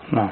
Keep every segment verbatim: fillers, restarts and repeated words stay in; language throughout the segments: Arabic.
نعم.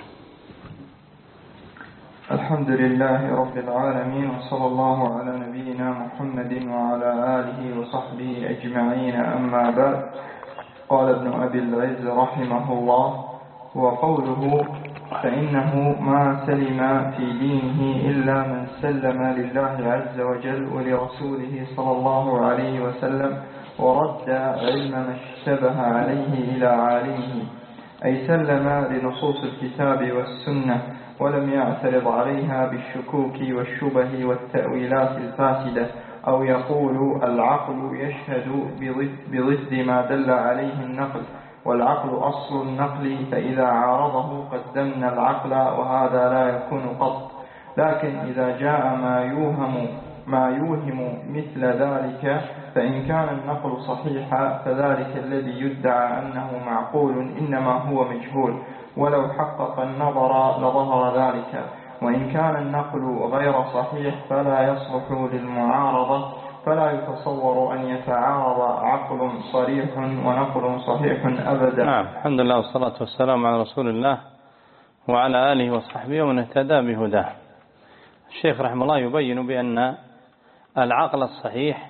الحمد لله رب العالمين، وصلى الله على نبينا محمد وعلى آله وصحبه أجمعين، أما بعد. قال ابن أبي العز رحمه الله: وقوله فإنه ما سلم في دينه إلا من سلم لله عز وجل ولرسوله صلى الله عليه وسلم ورد علم ما اشتبه عليه إلى عالمه، أي سلم لنصوص الكتاب والسنة ولم يعترض عليها بالشكوك والشبه والتأويلات الفاسدة، أو يقول العقل يشهد بضد, بضد ما دل عليه النقل، والعقل أصل النقل، فإذا عارضه قدمنا العقل، وهذا لا يكون قط. لكن إذا جاء ما يوهم ما يوهم مثل ذلك، فإن كان النقل صحيحا فذلك الذي يدعى أنه معقول إنما هو مجهول، ولو حقق النظر لظهر ذلك. وإن كان النقل غير صحيح فلا يصلح للمعارضة، فلا يتصور أن يتعارض عقل صريح ونقل صحيح أبدا. نعم. الحمد لله والصلاة والسلام على رسول الله وعلى آله وصحبه ومن اهتدى بهداه. الشيخ رحمه الله يبين بأن العقل الصحيح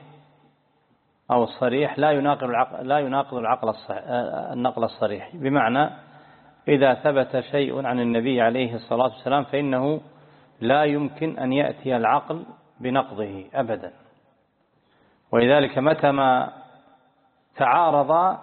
أو الصريح لا يناقض العقل لا يناقض العقل الصحيح النقل الصريح، بمعنى إذا ثبت شيء عن النبي عليه الصلاة والسلام فإنه لا يمكن أن يأتي العقل بنقضه أبدا. ولذلك متى ما تعارض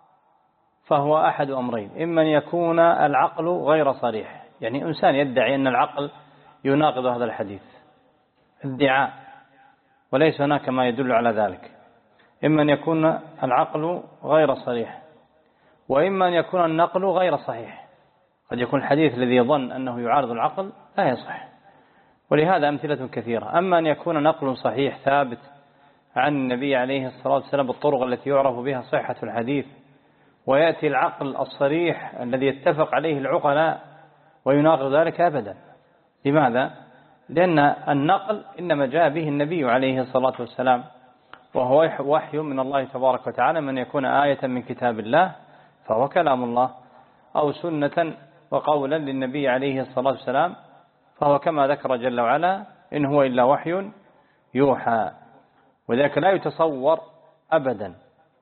فهو أحد أمرين: إما أن يكون العقل غير صريح، يعني إنسان يدعي أن العقل يناقض هذا الحديث ادعاء وليس هناك ما يدل على ذلك، إما أن يكون العقل غير صريح، وإما أن يكون النقل غير صحيح. قد يكون الحديث الذي يظن أنه يعارض العقل لا يصح، ولهذا أمثلة كثيرة. أما أن يكون نقل صحيح ثابت عن النبي عليه الصلاة والسلام بالطرق التي يعرف بها صحة الحديث، ويأتي العقل الصريح الذي يتفق عليه العقلاء ويناقض ذلك أبدا. لماذا؟ لأن النقل إنما جاء به النبي عليه الصلاة والسلام، وهو وحي من الله تبارك وتعالى، من يكون آية من كتاب الله فهو كلام الله، أو سنة وقولا للنبي عليه الصلاة والسلام فهو كما ذكر جل وعلا: إن هو إلا وحي يوحى. وذلك لا يتصور أبدا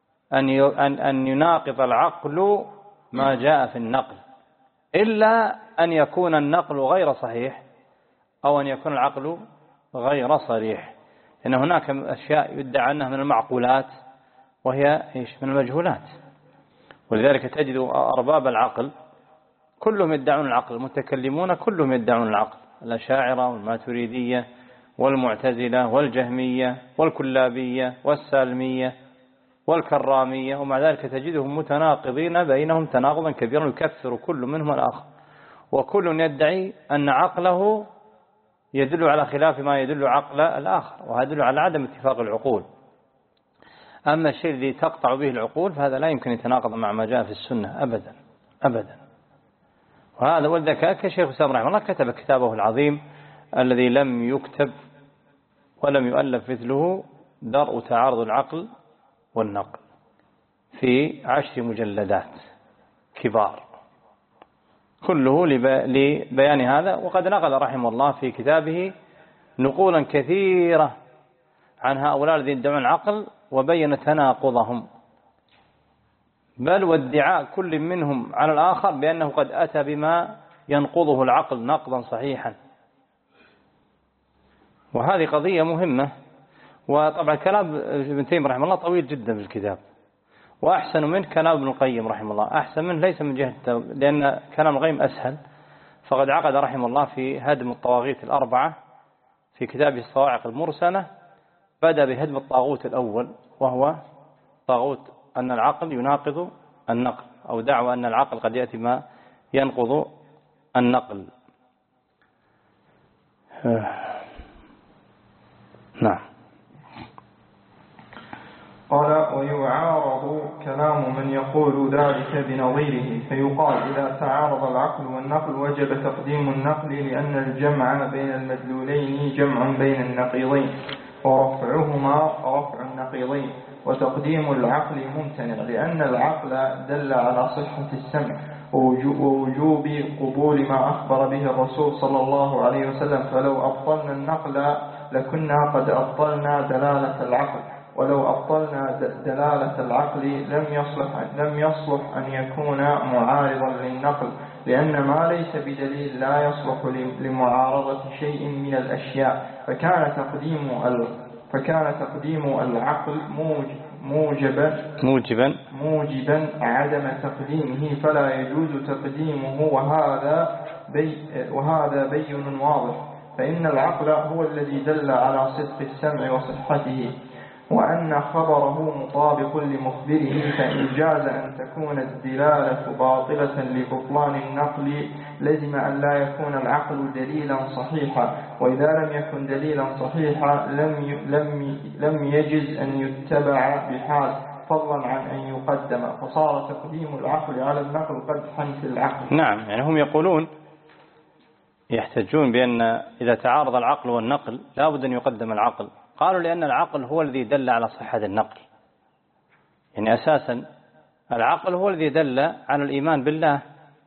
أن يناقض العقل ما جاء في النقل، إلا أن يكون النقل غير صحيح أو أن يكون العقل غير صريح، لأن هناك أشياء يدعى أنها من المعقولات وهي إيش؟ من المجهولات. ولذلك تجد أرباب العقل كلهم يدعون العقل، المتكلمون كلهم يدعون العقل، الأشاعرة والماتريدية والمعتزلة والجهمية والكلابية والسالمية والكرامية، ومع ذلك تجدهم متناقضين بينهم تناقضا كبيرا، يكثر كل منهم الآخر، وكل يدعي أن عقله يدل على خلاف ما يدل عقل الآخر، وهذا يدل على عدم اتفاق العقول. أما الشيء الذي تقطع به العقول فهذا لا يمكن يتناقض مع ما جاء في السنة أبدا أبدا. وهذا والذكاء كشيخ الإسلام رحمه الله كتب كتابه العظيم الذي لم يكتب ولم يؤلف مثله: درء تعارض العقل والنقل، في عشر مجلدات كبار، كله لبيان هذا. وقد نقل رحمه الله في كتابه نقولا كثيرة عن هؤلاء الذين يدعون العقل وبين تناقضهم، بل وادعاء كل منهم على الآخر بأنه قد أتى بما ينقضه العقل نقضا صحيحا. وهذه قضية مهمة. وطبعا كلام ابن تيمية رحمه الله طويل جدا في الكتاب، وأحسن منه كلام ابن القيم رحمه الله، أحسن منه ليس من جهة لأن كلام القيم أسهل، فقد عقد رحمه الله في هدم الطواغيت الأربعة في كتابه الصواعق المرسلة، بدأ بهدم الطاغوت الأول وهو طاغوت أن العقل يناقض النقل، أو دعوى أن العقل قد يأتي ما ينقض النقل. نعم. قال: ويعارض كلام من يقول ذلك بنظيره، فيقال: إذا تعارض العقل والنقل وجب تقديم النقل، لأن الجمع بين المدلولين جمع بين النقيضين، ورفعهما رفع النقيضين، وتقديم العقل ممتنع، لأن العقل دل على صحة السمع، ووجوب قبول ما أخبر به الرسول صلى الله عليه وسلم. فلو أبطلنا النقل لكنا قد أبطلنا دلالة العقل، ولو أبطلنا دلالة العقل لم يصلح لم يصلح أن يكون معارضا للنقل، لأن ما ليس بدليل لا يصلح لمعارضة شيء من الأشياء، فكان تقديم فكان تقديم العقل موجبا موجبا موجبا عدم تقديمه، فلا يجوز تقديمه، وهذا بي وهذا بين واضح. فإن العقل هو الذي دل على صدق السمع وصحته، وأن خبره مطابق لمخبره، فإن جاز أن تكون الدلالة باطلة لبطلان النقل لزم أن لا يكون العقل دليلا صحيحا، وإذا لم يكن دليلا صحيحا لم لم لم يجز أن يتبع بحال، فضلا عن أن يقدم، فصار تقديم العقل على النقل قدحا في العقل. نعم، يعني هم يقولون يحتجون بأن إذا تعارض العقل والنقل لا بد أن يقدم العقل. قالوا لأن العقل هو الذي دل على صحة النقل، يعني أساسا العقل هو الذي دل على الإيمان بالله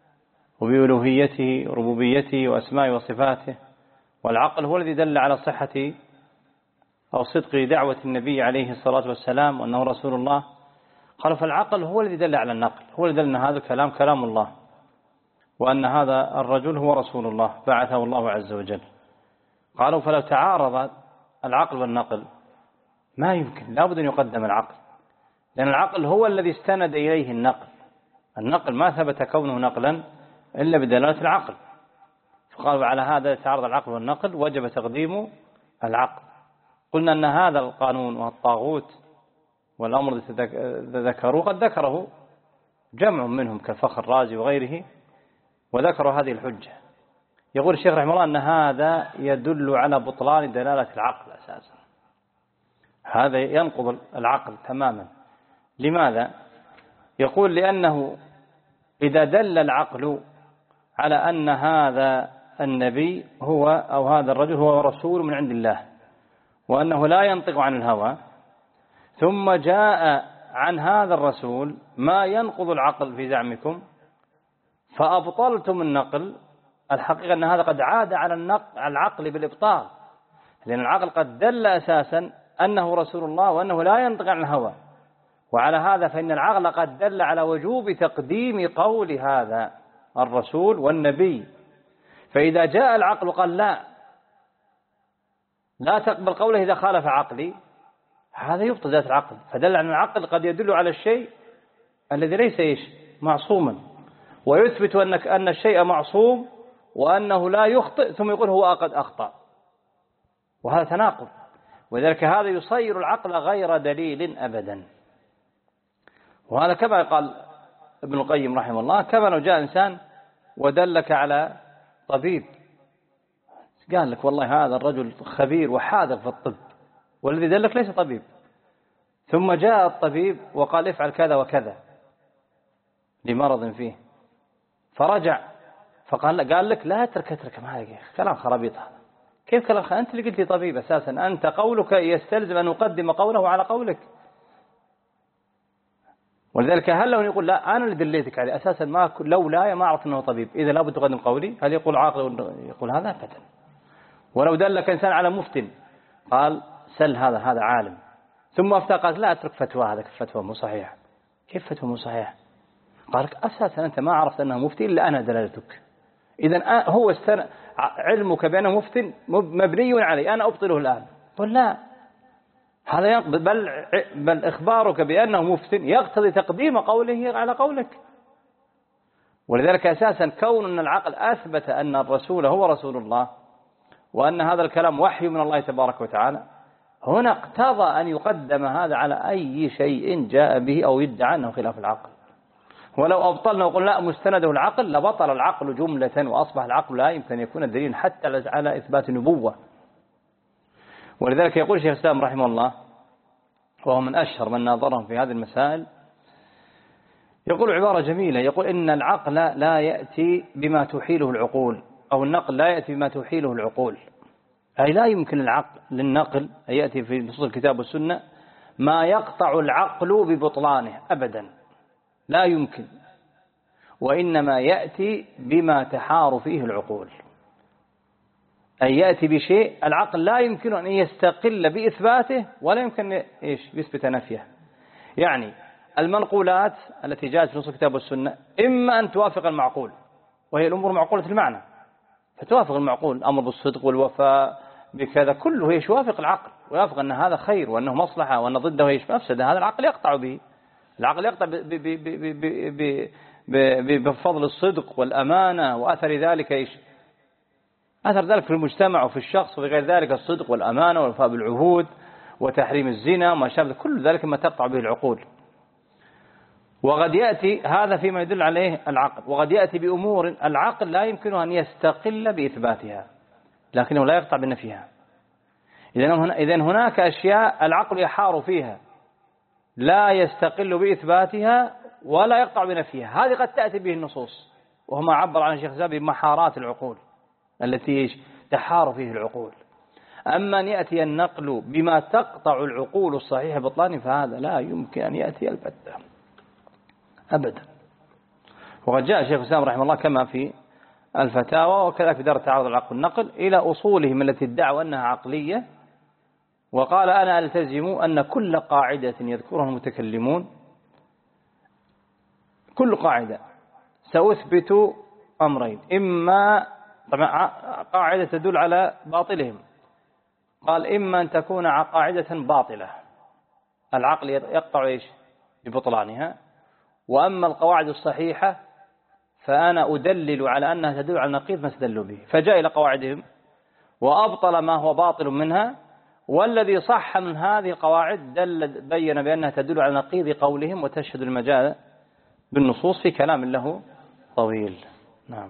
وبألوهيته وربوبيته وأسمائه وصفاته، والعقل هو الذي دل على صحة أو صدق دعوة النبي عليه الصلاة والسلام وأنه رسول الله. قالوا فالعقل هو الذي دل على النقل، هو الذي دل أن هذا الكلام كلام الله، وأن هذا الرجل هو رسول الله بعثه الله عز وجل. قالوا فلو تعارض العقل والنقل ما يمكن، لا بد أن يقدم العقل، لأن العقل هو الذي استند إليه النقل. النقل ما ثبت كونه نقلا إلا بدلالة العقل، فقالوا على هذا تعارض العقل والنقل وجب تقديم العقل. قلنا أن هذا القانون والطاغوت والأمر الذي ذكروا قد ذكره جمع منهم كالفخر الرازي وغيره، وذكروا هذه الحجة. يقول الشيخ رحمه الله أن هذا يدل على بطلان دلالة العقل أساسا، هذا ينقض العقل تماما. لماذا؟ يقول لأنه إذا دل العقل على أن هذا النبي هو أو هذا الرجل هو رسول من عند الله، وأنه لا ينطق عن الهوى، ثم جاء عن هذا الرسول ما ينقض العقل في زعمكم فأبطلتم النقل، الحقيقة أن هذا قد عاد على النقل على العقل بالإبطال، لأن العقل قد دل أساسا أنه رسول الله وأنه لا ينطق عن الهوى، وعلى هذا فإن العقل قد دل على وجوب تقديم قول هذا الرسول والنبي. فإذا جاء العقل وقال لا لا تقبل قوله إذا خالف عقلي، هذا يبطل ذات العقل، فدل أن العقل قد يدل على الشيء الذي ليس إيش معصوما، ويثبت أنك أن الشيء معصوم وأنه لا يخطئ، ثم يقول هو قد أخطأ، وهذا تناقض. وذلك هذا يصير العقل غير دليل أبدا. وهذا كما قال ابن القيم رحمه الله، كما لو جاء إنسان ودلك على طبيب، قال لك والله هذا الرجل خبير وحاذق في الطب، والذي دلك ليس طبيب، ثم جاء الطبيب وقال افعل كذا وكذا لمرض فيه، فرجع فقال قال لك لا اترك اترك ما هي كلام خرابيط هذا. كيف كلام خرابيط؟ أنت اللي قلت لي طبيب أساسا، أنت قولك يستلزم أن نقدم قوله على قولك. ولذلك هل لو يقول لا أنا اللي دليتك عليه أساسا ما لو لا ما أعرف أنه طبيب، إذا لابد تقدم قولي، هل يقول عاقل يقول هذا أبدا. ولو دلك إنسان على مفتن قال سل هذا هذا عالم، ثم افتقد لا اترك فتوى هذا فتوى مو صحيح. كيف فتوى مو صحيح؟ قال لك أساسا أنت ما عرفت أنه مفتي إلا أنا دلالتك، إذا هو استن... علمك بأنه مفتي مبني عليه، أنا أبطله الآن. قل لا، هذا يقضي بل بل إخبارك بأنه مفتي يقتضي تقديم قوله على قولك. ولذلك أساسا كون أن العقل أثبت أن الرسول هو رسول الله وأن هذا الكلام وحي من الله تبارك وتعالى، هنا اقتضى أن يقدم هذا على أي شيء جاء به أو يدعى أنه خلاف العقل. ولو أبطلنا وقلنا لا مستنده العقل لبطل العقل جملة، وأصبح العقل لا يمكن أن يكون دليلا حتى على إثبات النبوة. ولذلك يقول الشيخ الإسلام رحمه الله، وهو من أشهر من ناظرهم في هذه المسائل، يقول عبارة جميلة، يقول إن العقل لا يأتي بما تحيله العقول، أو النقل لا يأتي بما تحيله العقول، أي لا يمكن العقل للنقل أن يأتي في نصوص الكتاب والسنة ما يقطع العقل ببطلانه أبدا، لا يمكن. وإنما يأتي بما تحار فيه العقول، أي يأتي بشيء العقل لا يمكن أن يستقل بإثباته ولا يمكن إيش يثبت نفيه. يعني المنقولات التي جاءت في نص الكتاب والسنة إما أن توافق المعقول، وهي الأمور معقولة المعنى، فتوافق المعقول، الأمر بالصدق والوفاء بكذا كله هي يوافق العقل ويوافق أن هذا خير وأنه مصلحة وأن ضده هي مفسدة، هذا العقل يقطع به. العقل يقطع بفضل الصدق والأمانة وأثر ذلك إيش؟ أثر ذلك في المجتمع وفي الشخص وغير ذلك، الصدق والأمانة والوفاء بالعهود وتحريم الزنا وما شابه، كل ذلك ما تقطع به العقول. وقد يأتي هذا فيما يدل عليه العقل، وقد يأتي بأمور العقل لا يمكنه أن يستقل بإثباتها لكنه لا يقطع بنفيها. إذن هناك أشياء العقل يحار فيها لا يستقل بإثباتها ولا يقطع بنفيها، هذه قد تأتي به النصوص، وهما عبر عن الشيخ زابي بمحارات العقول التي تحار فيه العقول. أما أن يأتي النقل بما تقطع العقول الصحيح بطلان فهذا لا يمكن أن يأتي البتة أبدا. وقد جاء الشيخ الإسلام رحمه الله كما في الفتاوى وكذلك في دار تعارض العقل والنقل إلى أصولهم التي ادعوا أنها عقلية، وقال أنا ألتزم أن كل قاعدة يذكرها المتكلمون، كل قاعدة سأثبت أمرين، إما طبعا قاعدة تدل على باطلهم، قال إما أن تكون قاعدة باطلة العقل يقطع إيش ببطلانها، وأما القواعد الصحيحة فأنا أدلل على أنها تدل على نقيض ما استدلوا به، فجاء إلى قواعدهم وأبطل ما هو باطل منها، والذي صح من هذه القواعد دل بين بأنها تدل على نقيض قولهم وتشهد المجال بالنصوص في كلام له طويل. نعم.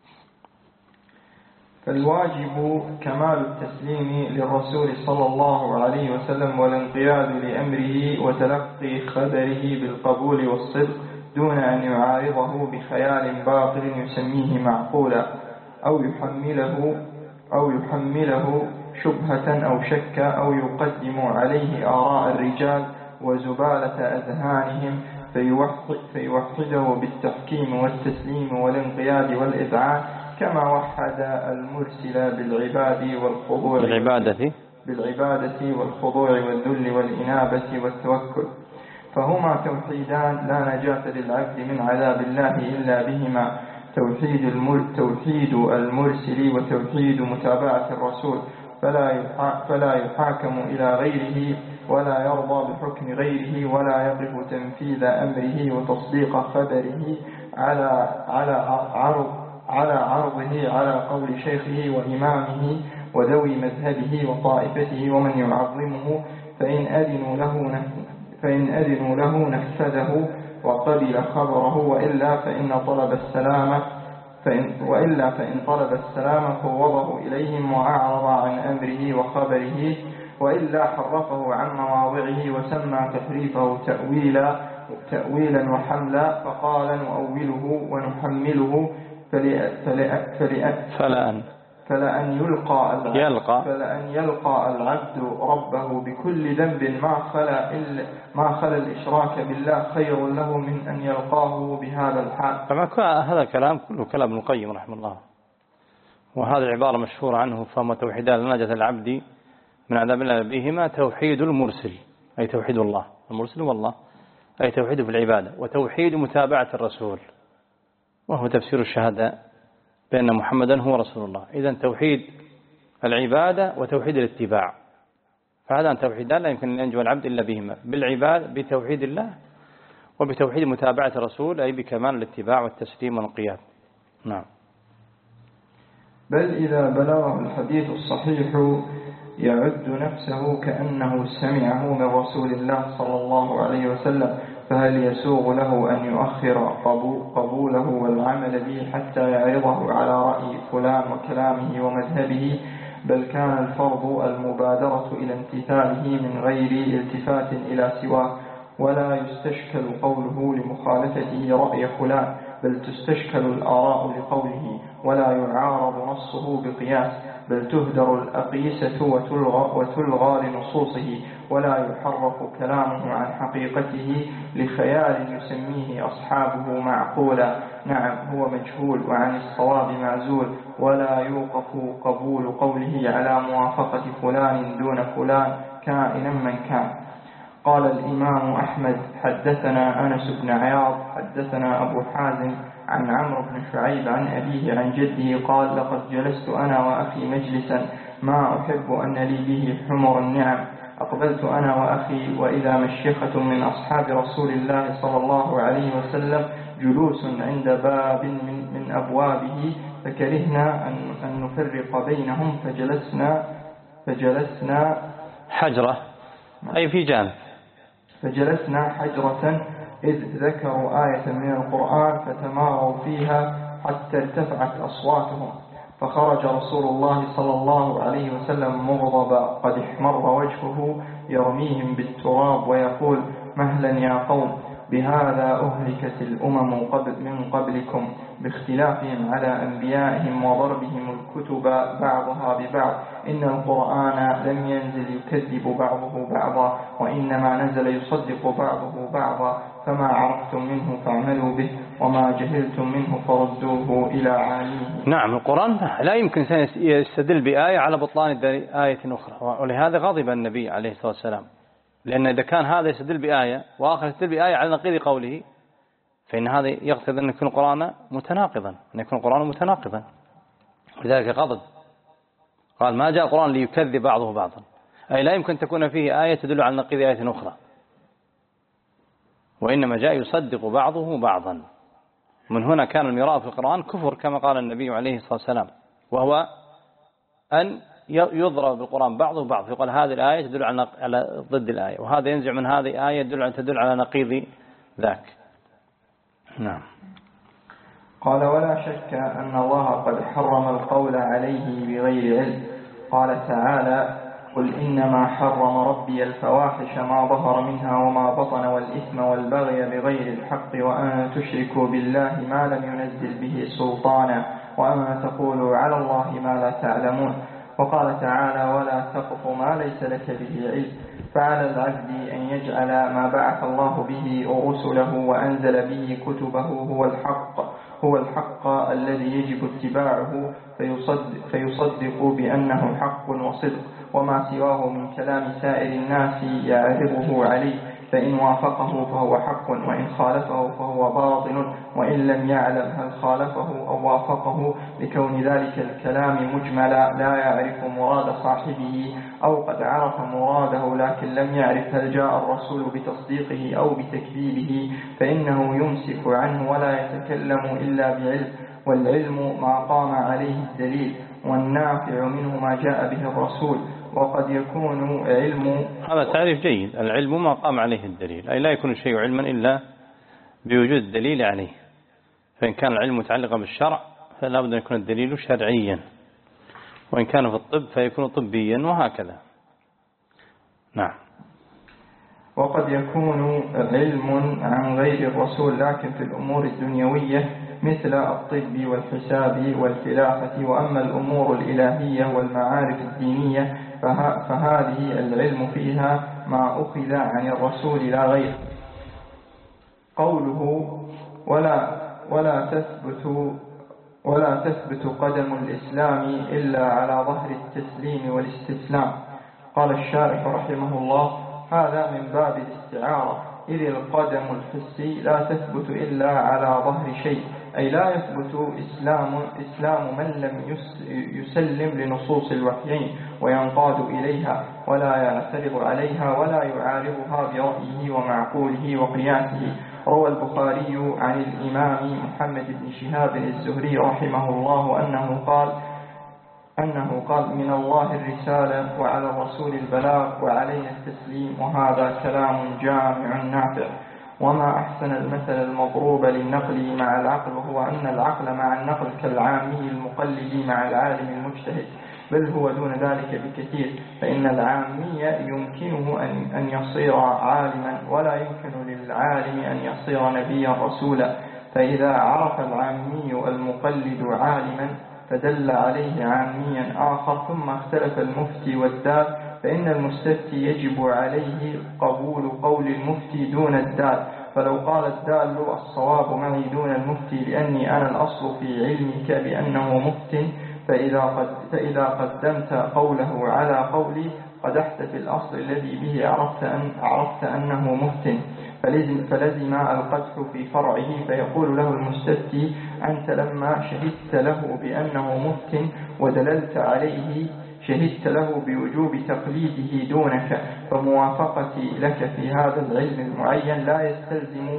فالواجب كمال التسليم للرسول صلى الله عليه وسلم والانقياد لأمره وتلقي خبره بالقبول والصدق دون أن يعارضه بخيال باطل يسميه معقولا أو يحمله أو يحمله شبهة أو شك أو يقدم عليه آراء الرجال وزبالة أذهانهم فيوحد فيوحده بالتحكيم والتسليم والانقياد والإذعان كما وحد المرسل بالعباد والخضوع بالعبادة بالعبادة والخضوع والذل والإنابة والتوكل، فهما توحيدان لا نجاة للعبد من عذاب الله إلا بهما، توحيد المر توحيد المرسل وتوحيد متابعة الرسول، فلا فلا يحاكم إلى غيره ولا يرضى بحكم غيره ولا يقف تنفيذ أمره وتصديق خبره على على عرض على عرضه على قول شيخه وإمامه وذوي مذهبه وطائفته ومن يعظمه، فإن أذنوا له فإن أذنوا له نفذه وقبل خبره، وإلا فإن طلب السلامة فإن وإلا فإن طلب السلامة فوضه إليهم وأعرض عن أمره وخبره، وإلا حرفه عن مواضعه وسمى تحريفه تأويلا تأويلا وحملا، فقال نؤوله ونحمله فلأن فلأن يلقى العبد يلقى فلأن يلقى العبد ربه بكل ذنب ما خلا إلا ما خلا الإشراك بالله خير له من أن يلقاه بهذا الحال. طبعا هذا الكلام كله كلام ابن القيم رحمه الله، وهذه العبارة مشهورة عنه، فما توحيدان لنجاة العبد من عذاب الله بهما توحيد المرسل أي توحيد الله، المرسل والله أي توحيد في العبادة، وتوحيد متابعة الرسول وهو تفسير الشهادة بأن محمدا هو رسول الله. إذن توحيد العبادة وتوحيد الاتباع، فهذا توحيدان لا يمكن أن ينجو العبد إلا بهما، بالعبادة بتوحيد الله وبتوحيد متابعة الرسول أي بكمال الاتباع والتسليم والانقياد. نعم. بل إذا بلغه الحديث الصحيح يعد نفسه كأنه سمعه من رسول الله صلى الله عليه وسلم، فهل يسوغ له أن يؤخر قبوله والعمل به حتى يعرضه على رأي فلان وكلامه ومذهبه؟ بل كان الفرض المبادرة إلى امتثاله من غير التفات إلى سواه، ولا يستشكل قوله لمخالفته رأي فلان، بل تستشكل الآراء لقوله، ولا يعارض نصه بقياس، بل تهدر الأقيسة وتلغى, وتلغى لنصوصه، ولا يحرف كلامه عن حقيقته لخيال يسميه أصحابه معقولا. نعم هو مجهول وعن الصواب معزول، ولا يوقف قبول قوله على موافقة فلان دون فلان كائنا من كان. قال الإمام أحمد: حدثنا أنس بن عياض حدثنا أبو حازم عن عمرو بن شعيب عن أبيه عن جده قال: لقد جلست أنا وأخي مجلسا ما أحب أن لي به حمر النعم. أقبلت أنا وأخي وإذا مشيخة من أصحاب رسول الله صلى الله عليه وسلم جلوس عند باب من, من أبوابه، فكرهنا أن, أن نفرق بينهم فجلسنا فجلسنا حجرة أي في جانب فجلسنا حجرة إذ ذكروا آية من القرآن فتماروا فيها حتى ارتفعت أصواتهم، فخرج رسول الله صلى الله عليه وسلم مغضبا قد احمر وجهه يرميهم بالتراب ويقول: مهلا يا قوم، بهذا أهلكت الأمم قبل من قبلكم باختلافهم على أنبيائهم وضربهم الكتب بعضها ببعض. إن القرآن لم ينزل يكذب بعضه بعضا، وإنما نزل يصدق بعضه بعضا، فما عرفتم منه فاعملوا به، وما جهلتم منه فردوه إلى عالمه. نعم القرآن لا يمكن يستدل بآية على بطلان آية أخرى، ولهذا غضب النبي عليه الصلاة والسلام، لأن إذا كان هذا يستدل بآية وآخر يستدل بآية على نقيض قوله فإن هذا يقتضي أن يكون القرآن متناقضا أن يكون القرآن متناقضا لذلك غضب. قال: ما جاء القرآن ليكذب بعضه بعضا، أي لا يمكن تكون فيه آية تدل على نقيض آية أخرى، وإنما جاء يصدق بعضه بعضا. من هنا كان المراء في القرآن كفر كما قال النبي عليه الصلاة والسلام، وهو أن يضرب بالقرآن بعضه بعض، يقول هذه الآية تدل على ضد الآية، وهذا ينزع من هذه آية تدل تدل على نقيض ذاك. نعم. قال: ولا شك أن الله قد حرم القول عليه بغير علم. قال تعالى: قل إنما حرم ربي الفواحش ما ظهر منها وما بطن والإثم والبغي بغير الحق وأن تشركوا بالله ما لم ينزل به سلطانا وأن تقولوا على الله ما لا تعلمون. وقال تعالى: ولا تقف ما ليس لك به علم. فعلى العبد أن يجعل ما بعث الله به ورسله وأنزل به كتبه هو الحق هو الحق الذي يجب اتباعه، فيصدق, فيصدق بأنه حق وصدق، وما سواه من كلام سائر الناس يعرضه عليه، فإن وافقه فهو حق، وإن خالفه فهو باطل، وإن لم يعلم هل خالفه أو وافقه، لكون ذلك الكلام مجملا لا يعرف مراد صاحبه، أو قد عرف مراده لكن لم يعرف هل جاء الرسول بتصديقه أو بتكذيبه، فإنه يمسك عنه ولا يتكلم إلا بعلم، والعلم ما قام عليه الدليل، والنافع منه ما جاء به الرسول. وقد يكون علم، هذا تعريف جيد، العلم ما قام عليه الدليل، أي لا يكون الشيء علما إلا بوجود الدليل عليه، فإن كان العلم متعلقا بالشرع فلا بد أن يكون الدليل شرعيا، وإن كان في الطب فيكون طبيا، وهكذا. نعم. وقد يكون علم عن غير الرسول لكن في الأمور الدنيوية مثل الطب والحساب والخلافة. وأما الأمور الإلهية والمعارف الدينية فه... فهذه العلم فيها ما أخذ عن الرسول لا غير. قوله ولا ولا تثبت ولا تثبت قدم الإسلام إلا على ظهر التسليم والاستسلام. قال الشارح رحمه الله: هذا من باب الاستعارة، إذ القدم الحسي لا تثبت إلا على ظهر شيء، أي لا يثبت إسلام, إسلام من لم يسلم لنصوص الوحيين وينقاد إليها ولا يعترض عليها ولا يعارضها برأيه ومعقوله وقياسه. روى البخاري عن الإمام محمد بن شهاب الزهري رحمه الله أنه قال أنه قال: من الله الرسالة وعلى الرسول البلاغ وعلينا التسليم. وهذا كلام جامع نافع. وما أحسن المثل المضروب للنقل مع العقل، وهو أن العقل مع النقل كالعامي المقلد مع العالم المجتهد، بل هو دون ذلك بكثير، فإن العامي يمكنه أن يصير عالما ولا يمكن للعالم أن يصير نبيا رسولا. فإذا عرف العامي المقلد عالما فدل عليه عاميا آخر، ثم اختلف المفتي والدال، فإن المستفتي يجب عليه قبول قول المفتي دون الدال، فلو قال الدال الصواب معي دون المفتي لأني أنا الأصل في علمك بأنه مفت، فإذا, قد فإذا قدمت قوله على قولي قدحت في الأصل الذي به عرفت, أن عرفت أنه مفت، فلزم, فلزم القدح في فرعه، فيقول له المستفتي أنت لما شهدت له بأنه مفت ودللت عليه شهدت له بوجوب تقليده دونك، فموافقتي لك في هذا العلم المعين لا يستلزم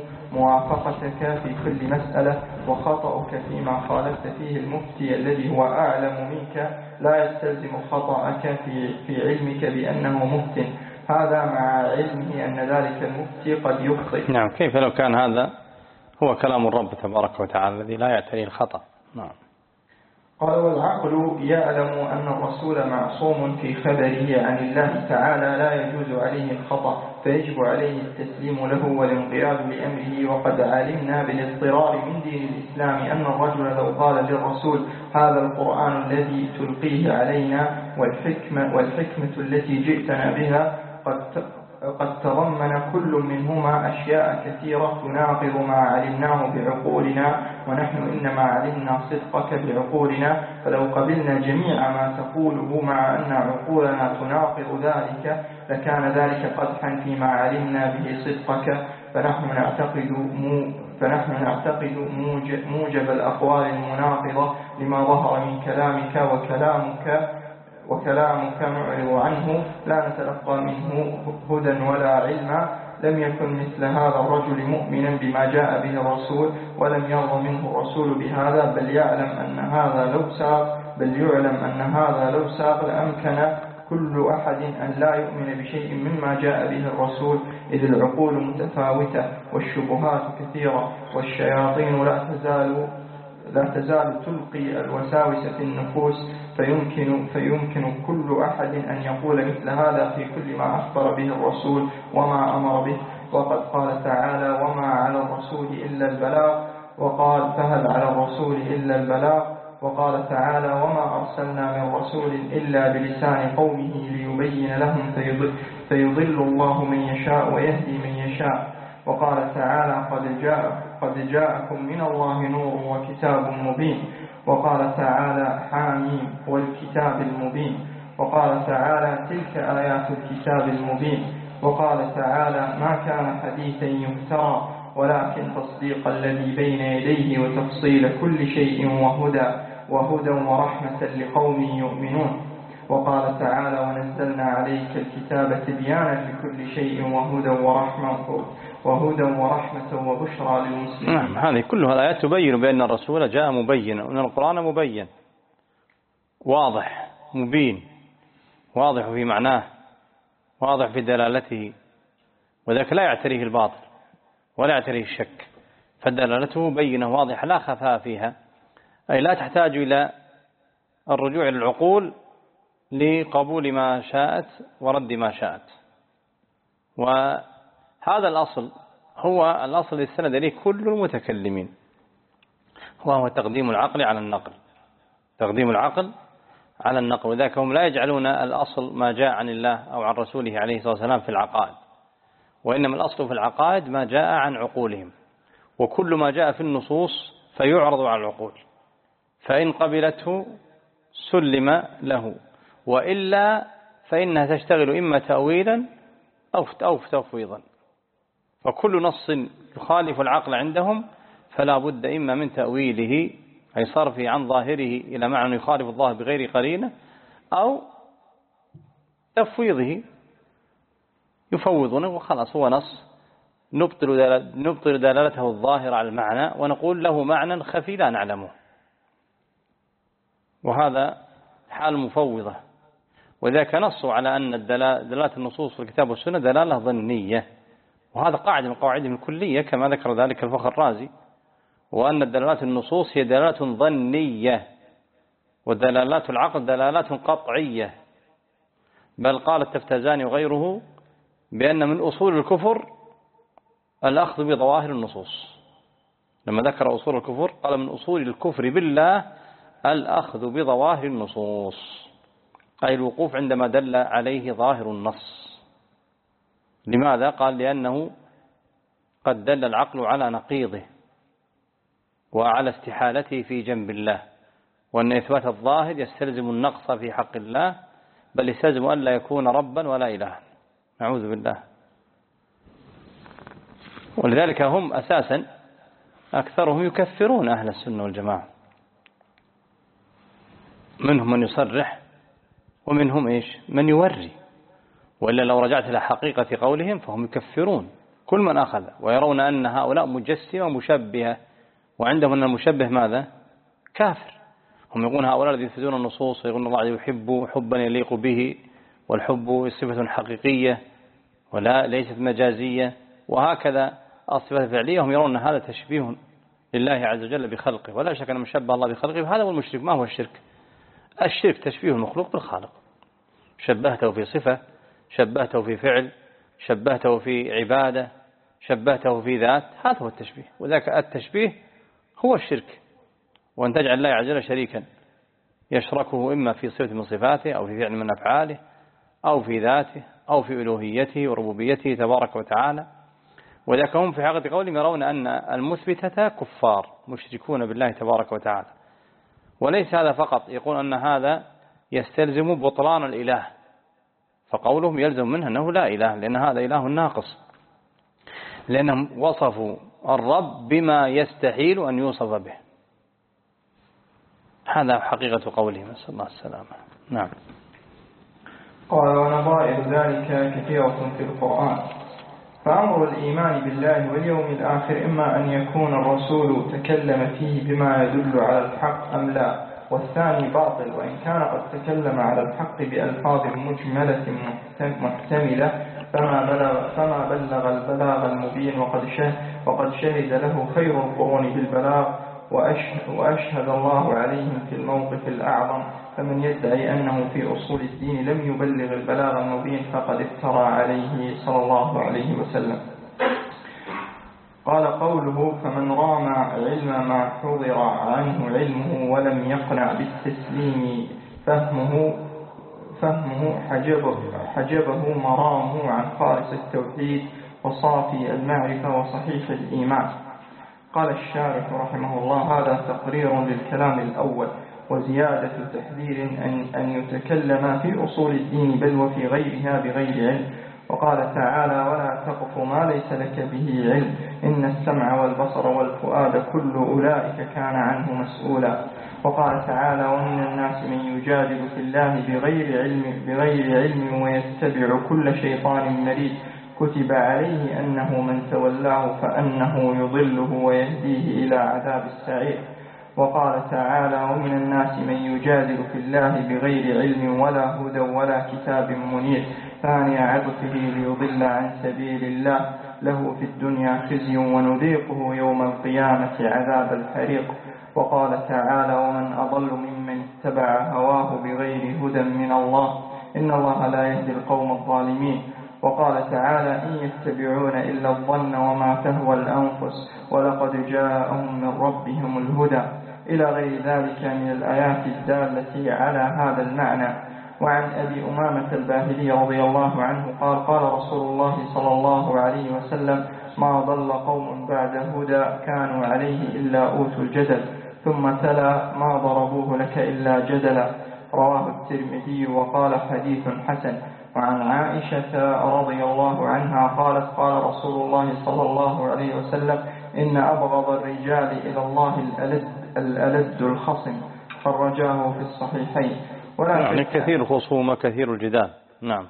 موافقتك في كل مسألة، وخطأك فيما خالفت فيه المفتي الذي هو أعلم منك لا يستلزم خطأك في, في علمك بأنه مفت، هذا مع علمه أن ذلك المفتي قد يخطئ. نعم، كيف لو كان هذا هو كلام الرب تبارك وتعالى الذي لا يعتريه الخطأ. نعم. قال والعقل يعلم أن الرسول معصوم في خبره عن الله تعالى لا يجوز عليه الخطأ، فيجب عليه التسليم له والانقياد لأمره، وقد علمنا بالاضطرار من دين الإسلام أن الرجل لو قال للرسول هذا القرآن الذي تلقيه علينا والحكمة, والحكمة التي جئتنا بها قد قد تضمن كل منهما أشياء كثيرة تناقض ما علمناه بعقولنا، ونحن إنما علمنا صدقك بعقولنا، فلو قبلنا جميع ما تقوله مع أن عقولنا تناقض ذلك لكان ذلك قدحا فيما علمنا به صدقك، فنحن نعتقد مو فنحن نعتقد موجب, موجب الأقوال المناقضة لما ظهر من كلامك، وكلامك وكلامك معرض عنه لا نتلقى منه هدى ولا علما. لم يكن مثل هذا الرجل مؤمنا بما جاء به الرسول، ولم يرضى منه الرسول بهذا، بل يعلم أن هذا لو ساق بل يعلم أن هذا لو ساق لأمكن كل أحد أن لا يؤمن بشيء مما جاء به الرسول، إذ العقول متفاوتة والشبهات كثيرة، والشياطين لا تزال لا تزال تلقي الوساوس في النفوس، فيمكن, فيمكن كل أحد أن يقول مثل هذا في كل ما أخبر به الرسول وما أمر به. وقد قال تعالى وما على الرسول إلا البلاغ، وقال فهل على الرسول إلا البلاغ، وقال تعالى وما أرسلنا من رسول إلا بلسان قومه ليبين لهم فيضل, فيضل الله من يشاء ويهدي من يشاء. وقال تعالى قد جاء قد جاءكم من الله نور وكتاب مبين. وقال تعالى حاميم والكتاب المبين. وقال تعالى تلك آيات الكتاب المبين. وقال تعالى ما كان حديثا يفترى ولكن تصديق الذي بين يديه وتفصيل كل شيء وهدى وهدى ورحمة لقوم يؤمنون. وقال تعالى ونزلنا عليك الكتاب تبيانا لكل شيء وهدى ورحمة وهدى ورحمة وبشرى للمسلمين. نعم، هذه كلها الآيات تبين بأن الرسول جاء مبينا، وأن القرآن مبين واضح مبين، واضح في معناه، واضح في دلالته، وذلك لا يعتريه الباطل ولا يعتريه الشك، فدلالته بينة واضحة لا خفاء فيها، أي لا تحتاج إلى الرجوع إلى العقول لقبول ما شاءت ورد ما شاءت. وهذا الأصل هو الأصل الذي استند إليه كل المتكلمين، وهو تقديم العقل على النقل، تقديم العقل على النقل. وذلك هم لا يجعلون الأصل ما جاء عن الله أو عن رسوله عليه الصلاة والسلام في العقائد، وإنما الأصل في العقائد ما جاء عن عقولهم، وكل ما جاء في النصوص فيعرض على العقول، فإن قبلته سلم له، وإلا فإنها تشتغل إما تأويلا أو تفويضا. فكل نص يخالف العقل عندهم فلا بد إما من تأويله أي صرفه عن ظاهره إلى معنى يخالف الظاهر بغير قرينة، أو تفويضه يفوضونه وخلاص هو نص نبطل نبطل دلالته الظاهرة على المعنى ونقول له معنى خفي لا نعلمه، وهذا حال مفوضة. وذاك نصوا على أن دلالات النصوص في الكتاب والسنة دلالة ظنية، وهذا قاعدة من قواعدهم الكلية كما ذكر ذلك الفخر الرازي، وأن الدلالات النصوص هي دلالات ظنية، ودلالات العقل دلالات قطعية. بل قال التفتزاني وغيره بأن من أصول الكفر الأخذ بظواهر النصوص، لما ذكر أصول الكفر قال من أصول الكفر بالله الأخذ بظواهر النصوص، أي الوقوف عندما دل عليه ظاهر النص. لماذا؟ قال لأنه قد دل العقل على نقيضه وعلى استحالته في جنب الله، وأن إثبات الظاهر يستلزم النقص في حق الله، بل يستلزم أن لا يكون ربا ولا إله، نعوذ بالله. ولذلك هم أساسا أكثرهم يكفرون أهل السنة والجماعة، منهم من يصرح ومنهم إيش من يوري، وإلا لو رجعت إلى حقيقة قولهم فهم يكفرون كل من أخذ، ويرون أن هؤلاء مجسمة ومشبهة، وعندهم أن المشبه ماذا؟ كافر. هم يقولون هؤلاء الذين ينفذون النصوص ويقولون الله يحب حبا يليق به، والحب صفة حقيقية ولا ليست مجازية، وهكذا الصفات الفعلية. هم يرون أن هذا تشبيه لله عز وجل بخلقه، ولا شك أن من شبه الله بخلقه هذا هو المشرك. ما هو الشرك؟ الشرك تشبيه المخلوق بالخالق، شبهته في صفة، شبهته في فعل، شبهته في عبادة، شبهته في ذات، هذا هو التشبيه. وذاك التشبيه هو الشرك، وأن تجعل الله عز وجل شريكا يشركه إما في صفة من صفاته أو في فعل من أفعاله أو في ذاته أو في ألوهيته وربوبيته تبارك وتعالى. وذاك هم في حقيقة قولهم يرون أن المثبتة كفار مشركون بالله تبارك وتعالى. وليس هذا فقط، يقول أن هذا يستلزم بطلان الإله، فقولهم يلزم منه أنه لا إله، لأن هذا إله ناقص، لأنهم وصفوا الرب بما يستحيل أن يوصف به. هذا حقيقة قولهم، نسأل الله السلامة. نعم. قال ونظائر ذلك كثيرة في القرآن، فأمر الإيمان بالله واليوم الآخر إما أن يكون الرسول تكلم فيه بما يدل على الحق أم لا، والثاني باطل، وإن كان قد تكلم على الحق بألفاظ مجملة محتملة فما بلغ, فما بلغ البلاغ المبين، وقد شهد, وقد شهد له خير القرون بالبلاغ، وأشهد, وأشهد الله عليهم في الموقف الأعظم. فمن يدعي أنه في أصول الدين لم يبلغ البلاغ المبين فقد افترى عليه صلى الله عليه وسلم. قال قوله فمن رام علم ما حضر عنه علمه ولم يقنع بالتسليم فهمه فهمه حجبه, حجبه مرامه عن خالص التوحيد وصافي المعرفة وصحيح الإيمان. قال الشارح رحمه الله هذا تقرير للكلام الأول وزيادة تحذير أن, أن يتكلم في أصول الدين بل وفي غيرها بغير علم. وقال تعالى ولا تقف ما ليس لك به علم إن السمع والبصر والفؤاد كل أولئك كان عنه مسؤولا. وقال تعالى ومن الناس من يجادل في الله بغير علم, بغير علم ويتبع كل شيطان مريد كتب عليه أنه من تولاه فأنه يضله ويهديه إلى عذاب السعير. وقال تعالى ومن الناس من يجادل في الله بغير علم ولا هدى ولا كتاب منير ثاني عطفه ليضل عن سبيل الله له في الدنيا خزي ونذيقه يوم القيامة عذاب الحريق. وقال تعالى ومن أضل ممن اتبع هواه بغير هدى من الله إن الله لا يهدي القوم الظالمين. وقال تعالى إن يتبعون إلا الظن وما تهوى الأنفس ولقد جاءهم من ربهم الهدى إلى غير ذلك من الآيات الدالة على هذا المعنى. وعن أبي أمامة الباهلي رضي الله عنه قال قال رسول الله صلى الله عليه وسلم ما ضل قوم بعد هدى كانوا عليه إلا أوتوا الجدل ثم تلا ما ضربوه لك إلا جدلا. رواه الترمذي وقال حديث حسن. وعن عائشة رضي الله عنها قالت قال رسول الله صلى الله عليه وسلم إن أبغض الرجال إلى الله الألد, الألد الخصم خرجاه في الصحيحين. ولا يعني كثير الخصومة كثير الجدال. نعم.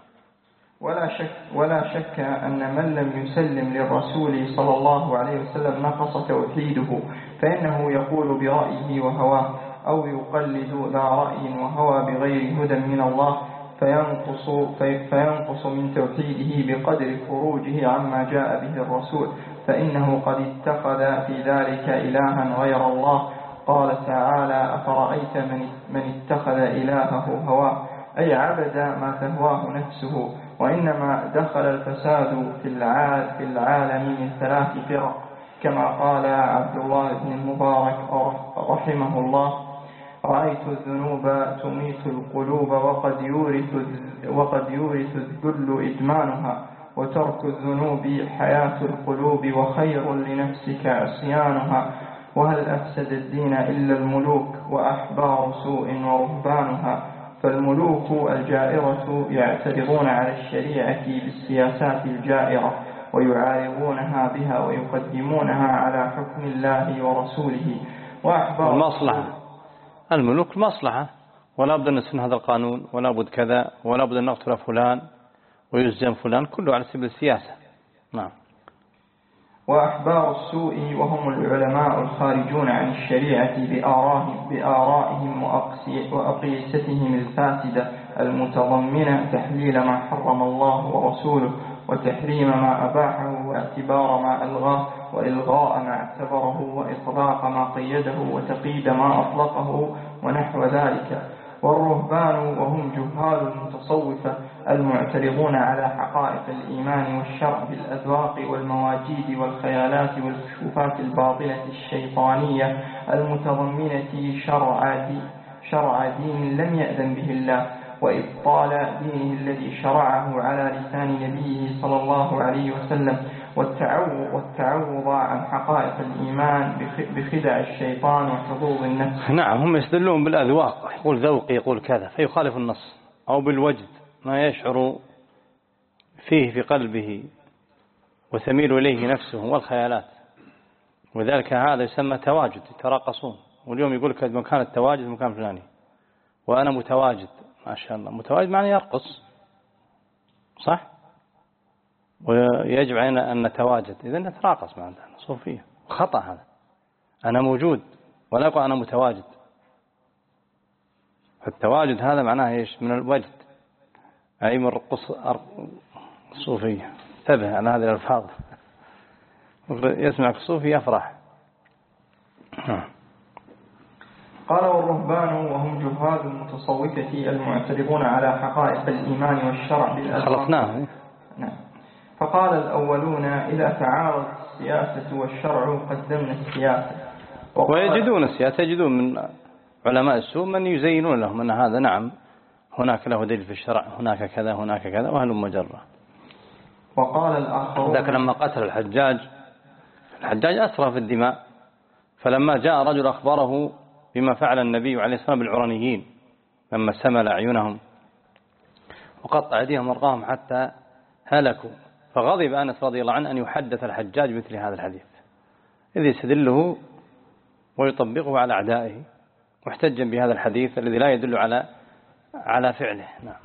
ولا شك, ولا شك أن من لم يسلم للرسول صلى الله عليه وسلم نقص توحيده، فإنه يقول برأيه وهواه أو يقلد ذا رأي وهوى بغير هدى من الله فينقص, فينقص من توحيده بقدر خروجه عما جاء به الرسول، فإنه قد اتخذ في ذلك إلها غير الله. قال تعالى أفرأيت من, من اتخذ إلهه هواه أي عبد ما تهواه نفسه. وإنما دخل الفساد في العالم من ثلاث فرق كما قال عبد الله بن المبارك رحمه الله رأيت الذنوب تميت القلوب وقد يورث وقد يورث الذل إدمانها، وترك الذنوب حياة القلوب وخير لنفسك عصيانها. وهل أفسد الدين إلا الملوك وأحبار سوء ورهبانها؟ فالملوك الجائرة يعترضون على الشريعة بالسياسات الجائرة ويعارضونها بها ويقدمونها على حكم الله ورسوله. وأحبار المصلحة، الملوك المصلحة، ولا بد أن نسن هذا القانون، ولا بد كذا، ولا بد أن نقتل فلان ويسجن فلان، كله على سبيل السياسة. نعم. وأحبار السوء وهم العلماء الخارجون عن الشريعة بآرائهم, بآرائهم وأقيستهم الفاسدة المتضمنة تحليل ما حرم الله ورسوله وتحريم ما أباحه واعتبار ما ألغاه وإلغاء ما اعتبره وإطلاق ما قيده وتقييد ما أطلقه ونحو ذلك. والرهبان وهم جهال المتصوفة المعترضون على حقائق الإيمان والشرع بالأذواق والمواجيد والخيالات والكشوفات الباطلة الشيطانية المتضمنة شرع دين, شرع دين لم يأذن به الله، وإبطال دينه الذي شرعه على لسان نبيه صلى الله عليه وسلم، والتعوض, والتعوض عن حقائق الإيمان بخدع الشيطان وحظوظ النفس. نعم، هم يستدلون بالأذواق، يقول ذوق يقول كذا فيخالف النص، أو بالوجد ما يشعر فيه في قلبه وتميل إليه نفسه والخيالات، وذلك هذا يسمى تواجد، يتراقصون. واليوم يقول لك مكان التواجد مكان فلاني، وأنا متواجد، ما شاء الله. متواجد معنى يرقص، صح؟ ويجب علينا أن نتواجد، إذا نتراقص مع صوفية، خطأ هذا. أنا موجود ولا أقول أنا متواجد. فالتواجد هذا معناه إيش؟ من الوجد، أي من رقص الصوفية. انتبه على هذه الألفاظ، يسمعك الصوفي يفرح. قال والرهبان وهم جهال المتصوفة المعترضون على حقائق الإيمان والشرع بالأذواق. خلصناه. نعم. فقال الأولون إذا تعارض السياسة والشرع قدمنا السياسة، ويجدون السياسة، يجدون من علماء السوء من يزينون لهم أن هذا نعم هناك له دليل في الشرع، هناك كذا هناك كذا، وهل مجرة. وقال الآخرون ذاك لما قتل الحجاج، الحجاج أسرى في الدماء، فلما جاء رجل أخبره بما فعل النبي عليه الصلاة والسلام بالعرنيين لما سمل أعينهم وقطع أيديهم وارقاهم حتى هلكوا، فغضب أنس رضي الله عنه أن يحدث الحجاج مثل هذا الحديث، إذ يستدله ويطبقه على أعدائه محتجا بهذا الحديث الذي لا يدل على على فعله. نعم.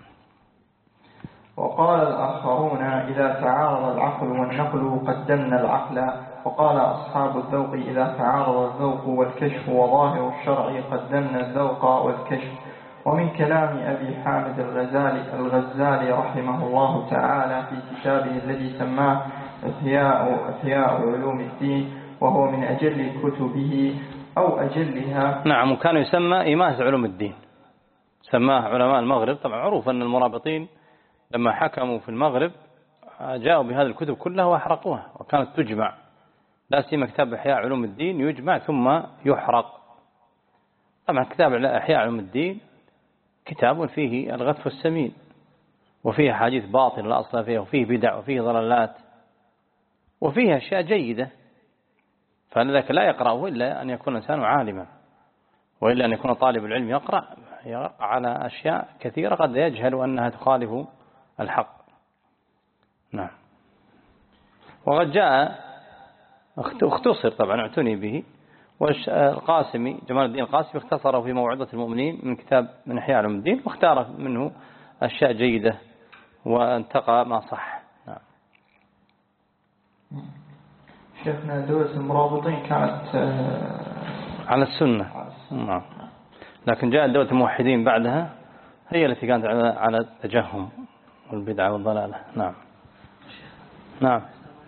وقال الآخرون إذا تعارض العقل والنقل قدمنا العقل. وقال أصحاب الذوق إذا تعارض الذوق والكشف وظاهر الشرع قدمنا الذوق والكشف. ومن كلام أبي حامد الغزالي, الغزالي رحمه الله تعالى في كتابه الذي سماه إحياء, إحياء علوم الدين، وهو من أجل كتبه أو أجلها. نعم، وكان يسمى إمامة علوم الدين، سماه علماء المغرب. طبعا معروف أن المرابطين لما حكموا في المغرب جاءوا بهذه الكتب كلها وأحرقوها، وكانت تجمع، لا سيما كتاب إحياء علوم الدين يجمع ثم يحرق. طبعا كتاب إحياء علوم الدين كتاب فيه الغث والسمين، وفيه حديث باطل لا أصل فيه، وفيه بدع، وفيه ضلالات، وفيه أشياء جيدة، فلذلك لا يقرأه إلا أن يكون إنسان عالما، وإلا أن يكون طالب العلم يقرأ يقرأ على أشياء كثيرة قد يجهل أنها تخالف الحق. نعم. وقد جاء اختصر، طبعا اعتني به، والقاسمي جمال الدين القاسمي اختصره في موعظة المؤمنين من كتاب من إحياء علوم الدين، واختار منه أشياء جيدة وانتقى ما صح. نعم. شيخنا دولة المرابطين كانت على السنة. نعم. لكن جاءت دولة الموحدين بعدها هي التي كانت على التجهم والبدعة والضلالة. نعم. نعم.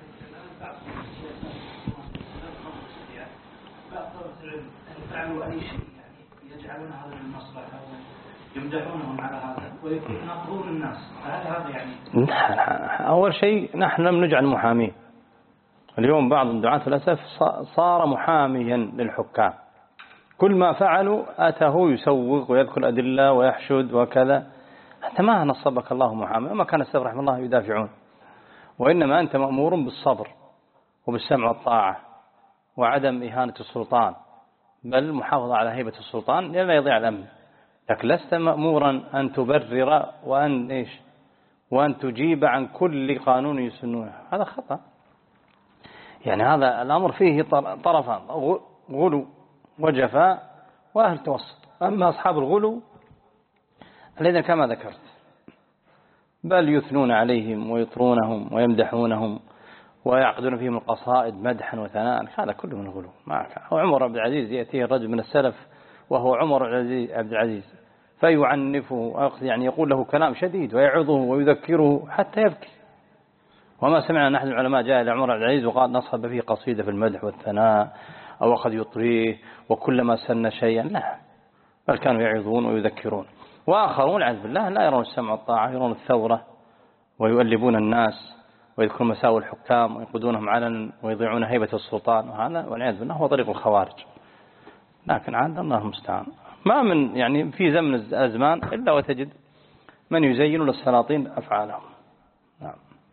فعلوا أي شيء يعني يجعلون هذا المصلحة ويمدحونهم على هذا ويناقضون الناس، فهل هذا يعني؟ أول شيء نحن لم نجعل محامين. اليوم بعض الدعاة للأسف صار محاميا للحكام، كل ما فعلوا أتاه يسوق ويذكر أدلة ويحشد وكذا. أنت ما نصبك الله محامي، وما كان السلف رحمه الله يدافعون، وإنما أنت مأمور بالصبر وبالسمع والطاعة وعدم إهانة السلطان، بل محافظة على هيبة السلطان لا يضيع الأمن. لكن لست مأمورا أن تبرر وأن إيش وأن تجيب عن كل قانون يسنونه، هذا خطأ. يعني هذا الأمر فيه طرفان، غلو وجفاء وأهل توسط. أما أصحاب الغلو الذين كما ذكرت بل يثنون عليهم ويطرونهم ويمدحونهم ويعقدون فيهم القصائد مدحا وثناء، هذا كله من الغلو. معك عمر عبد العزيز يأتيه الرجل من السلف وهو عمر عبد العزيز فيعنفه، يعني يقول له كلام شديد ويعظه ويذكره حتى يبكي. وما سمعنا نحن العلماء جاء إلى عمر عبد العزيز وقال نصب فيه قصيدة في المدح والثناء أو قد يطريه وكلما سن شيئا، لا، بل كانوا يعظون ويذكرون. وآخرون عز بالله لا يرون السمع والطاعة، يرون الثورة ويؤلبون الناس ويذكرون مساوي الحكام وينقدونهم علنا ويضيعون هيبة السلطان، وهذا والعياذ بالله هو طريق الخوارج. لكن عاد الله المستعان، ما من يعني في زمن الأزمان إلا وتجد من يزين للسلاطين أفعالهم. نعم.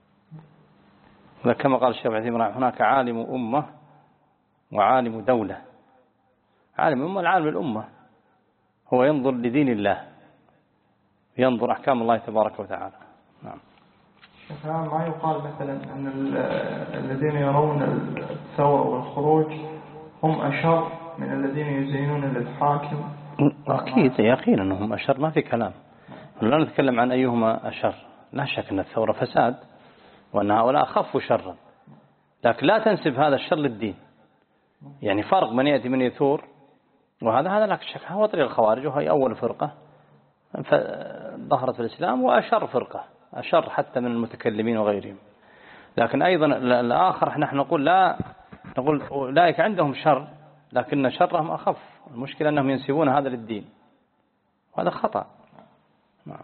كما قال الشيخ عثيمين رحمه الله، هناك عالم أمة وعالم دولة. عالم الأمة العالم الأمة هو ينظر لدين الله، ينظر أحكام الله تبارك وتعالى. نعم. ما يقال مثلا أن الذين يرون الثورة والخروج هم أشر من الذين يزينون للحاكم؟ أكيد يقين أنهم أشر، ما في كلام. لا نتكلم عن أيهما أشر، لا شك أن الثورة فساد وأن هؤلاء أخف شرا، لكن لا تنسب هذا الشر للدين. يعني فرق من يأتي من يثور وهذا هذا لا شك هو طريق الخوارج، وهي أول فرقة ظهرت في الإسلام وأشر فرقة، أشر حتى من المتكلمين وغيرهم. لكن أيضا الآخر نحن نقول لا، نقول أولئك عندهم شر لكن شرهم أخف، المشكلة أنهم ينسبون هذا للدين وهذا خطأ. نعم.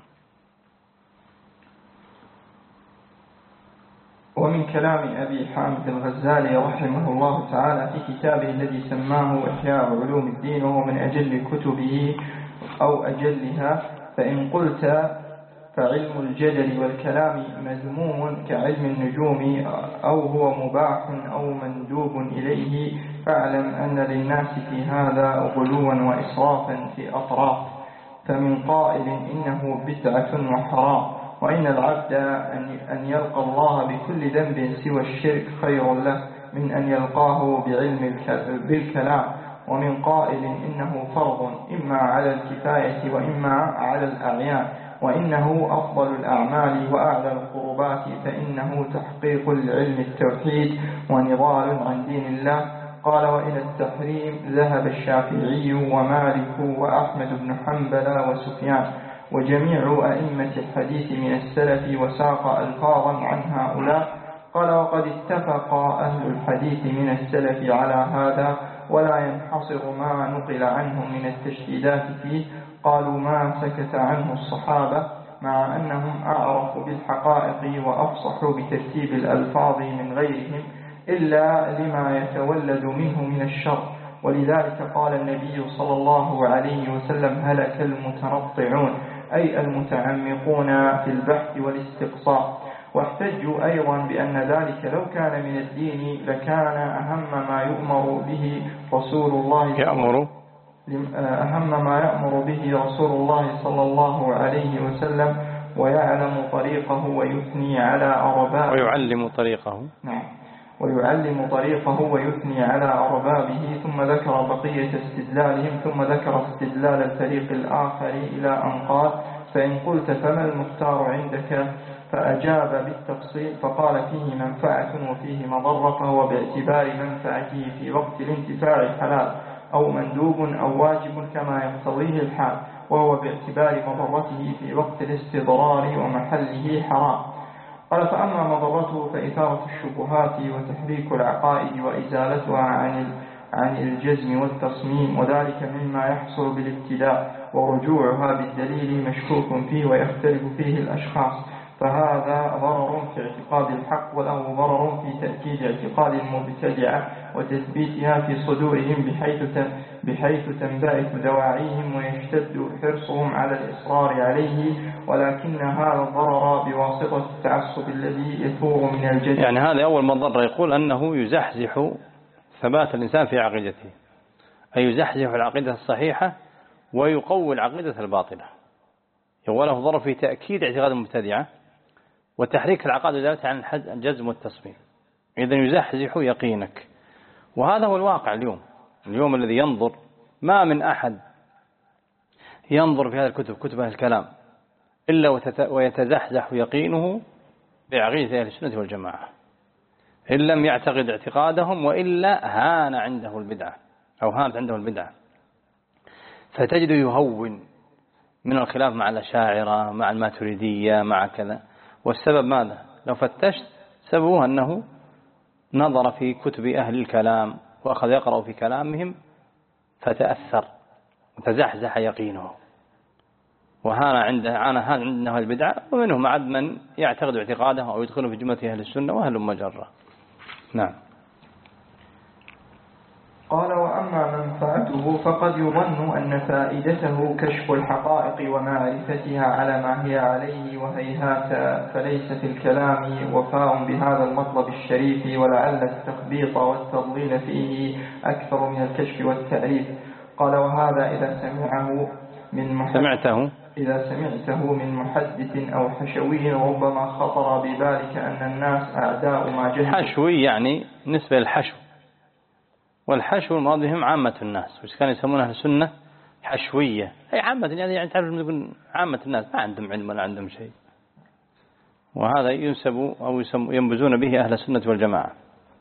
ومن كلام أبي حامد الغزالي رحمه الله تعالى في كتابه الذي سماه إحياء علوم الدين، وهو من أجل كتبه أو أجلها، فإن قلت فعلم الجدل والكلام مذموم كعلم النجوم أو هو مباح أو مندوب إليه، فاعلم أن للناس في هذا غلوا وإسرافا في أطراف، فمن قائل إنه بدعة وحرام، وإن العبد أن يلقى الله بكل ذنب سوى الشرك خير له من أن يلقاه بعلم بالكلام، ومن قائل إنه فرض إما على الكفاية وإما على الأعيان، وإنه أفضل الأعمال وأعلى القربات، فإنه تحقيق العلم التوحيد ونضال عن دين الله. قال وإلى التحريم ذهب الشافعي ومالك وأحمد بن حنبل وسفيان وجميع أئمة الحديث من السلف، وساق ألفاظا عن هؤلاء. قال وقد اتفق أهل الحديث من السلف على هذا، ولا ينحصر ما نقل عنهم من التشديدات فيه. قالوا ما سكت عنه الصحابة، مع أنهم أعرفوا بالحقائق وأفصحوا بترتيب الألفاظ من غيرهم، إلا لما يتولد منه من الشر. ولذلك قال النبي صلى الله عليه وسلم هلك المتنطعون، أي المتعمقون في البحث والاستقصاء. واحتجوا أيضا بأن ذلك لو كان من الدين لكان أهم ما يؤمر به رسول الله يأمر أهم ما يأمر به رسول الله صلى الله عليه وسلم، ويعلم طريقه ويثني على أربابه ويعلم طريقه نعم ويعلم طريقه ويثني على أربابه. ثم ذكر بقية استدلالهم، ثم ذكر استدلال الفريق الآخر إلى أن قال فإن قلت فما المختار عندك؟ فأجاب بالتفصيل فقال فيه منفعة وفيه مضرة، فهو باعتبار منفعته في وقت الانتفاع حلال أو مندوب أو واجب كما يقتضيه الحال، وهو باعتبار مضرته في وقت الاستضرار ومحله حرام. قال فأما مضرته فإثارة الشبهات وتحريك العقائد وإزالتها عن عن الجزم والتصميم، وذلك مما يحصل بالابتداء، ورجوعها بالدليل مشكوك فيه ويختلف فيه الأشخاص، فهذا ضرر في اعتقاد الحق وله ضرر في تأكيد اعتقاد المبتدعة وتثبيتها في صدورهم بحيث بحيث تنبعث دواعيهم ويشتد حرصهم على الإصرار عليه، ولكن هذا الضرر بواسطة التعصب الذي يثور من الجدل. يعني هذا أول ما ضر، يقول أنه يزحزح ثبات الإنسان في عقيدته، أي يزحزح العقيدة الصحيحة ويقوي العقيدة الباطلة، وله ضرر في تأكيد اعتقاد المبتدعة وتحريك العقائد ودلالتها عن الجزم والتصميم. إذن يزحزح يقينك، وهذا هو الواقع اليوم. اليوم الذي ينظر، ما من أحد ينظر في هذه الكتب كتب أهل الكلام إلا ويتزحزح يقينه بعقيدة أهل السنة والجماعة، إن لم يعتقد اعتقادهم وإلا هان عنده البدعة أو هانت عنده البدعة، فتجد يهون من الخلاف مع الأشاعرة مع الماتريدية مع كذا. والسبب ماذا؟ لو فتشت سببه أنه نظر في كتب أهل الكلام وأخذ يقرأ في كلامهم فتأثر وتزحزح يقينه وهان عنده عانى هان عنده البدعة، ومنهم عد من يعتقد اعتقاده أو يدخله في جملة أهل السنة وأهل مجرة. نعم. قال: وأما منفعته فقد يظن أن فائدته كشف الحقائق ومعرفتها على ما هي عليه، وهيهات فليس في الكلام وفاء بهذا المطلب الشريف، ولعل التخبيط والتضليل فيه أكثر من الكشف والتعريف. قال: وهذا إذا سمعه من محدث سمعته إذا سمعته من محدث أو حشوي ربما خطر ببالك أن الناس أعداء ما جهل. حشوي يعني نسبة للحشو، والحشو المراد بهم عامة الناس، وش كانوا يسمونها أهل السنة حشوية، أي عامة، يعني يعني تعرف يقول عامة الناس ما عندهم علم ولا عندهم شيء، وهذا ينسب أو ينبذون به أهل السنة والجماعة.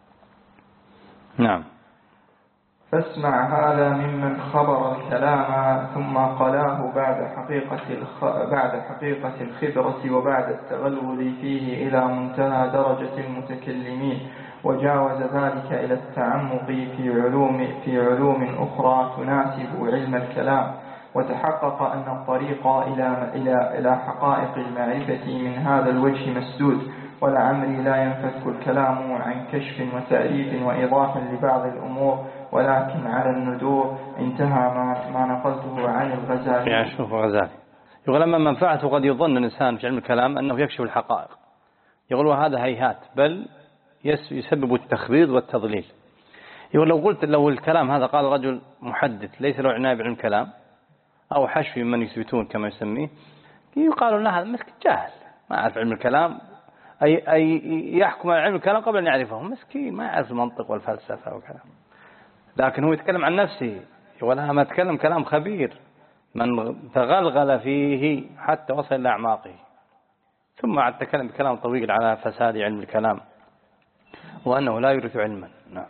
نعم. فاسمع هذا ممن خبر الكلام ثم قلاه بعد حقيقة الخ... بعد حقيقة الخبرة وبعد التغلغل فيه إلى منتهى درجة المتكلمين، وجاوز ذلك إلى التعمق في علوم في علوم أخرى تناسب علم الكلام، وتحقق أن الطريق إلى إلى إلى حقائق المعرفة من هذا الوجه مسدود، ولعمري لا ينفك الكلام عن كشف وتعريف وإيضاح لبعض الأمور، ولكن على الندور. انتهى ما, ما نقلته عن الغزالي. يعني شوف الغزالي يقول: أما منفعته قد يظن الإنسان في علم الكلام أنه يكشف الحقائق، يقول: وهذا هيهات، بل يسبب التخبيط والتضليل. يقول: لو قلت لو الكلام هذا قال رجل محدث ليس له عناية بعلم الكلام أو حشو من يثبتون كما يسميه، يقال له هذا مسك جاهل ما يعرف علم الكلام، أي, أي يحكم على علم الكلام قبل أن يعرفه، مسكين ما يعرف المنطق والفلسفة وكلام. لكن هو يتكلم عن نفسه، يقول: ما تكلم كلام خبير من تغلغل فيه حتى وصل إلى أعماقه، ثم عاد تكلم بكلام طويل على فساد علم الكلام وأنه لا يورث علما. نعم.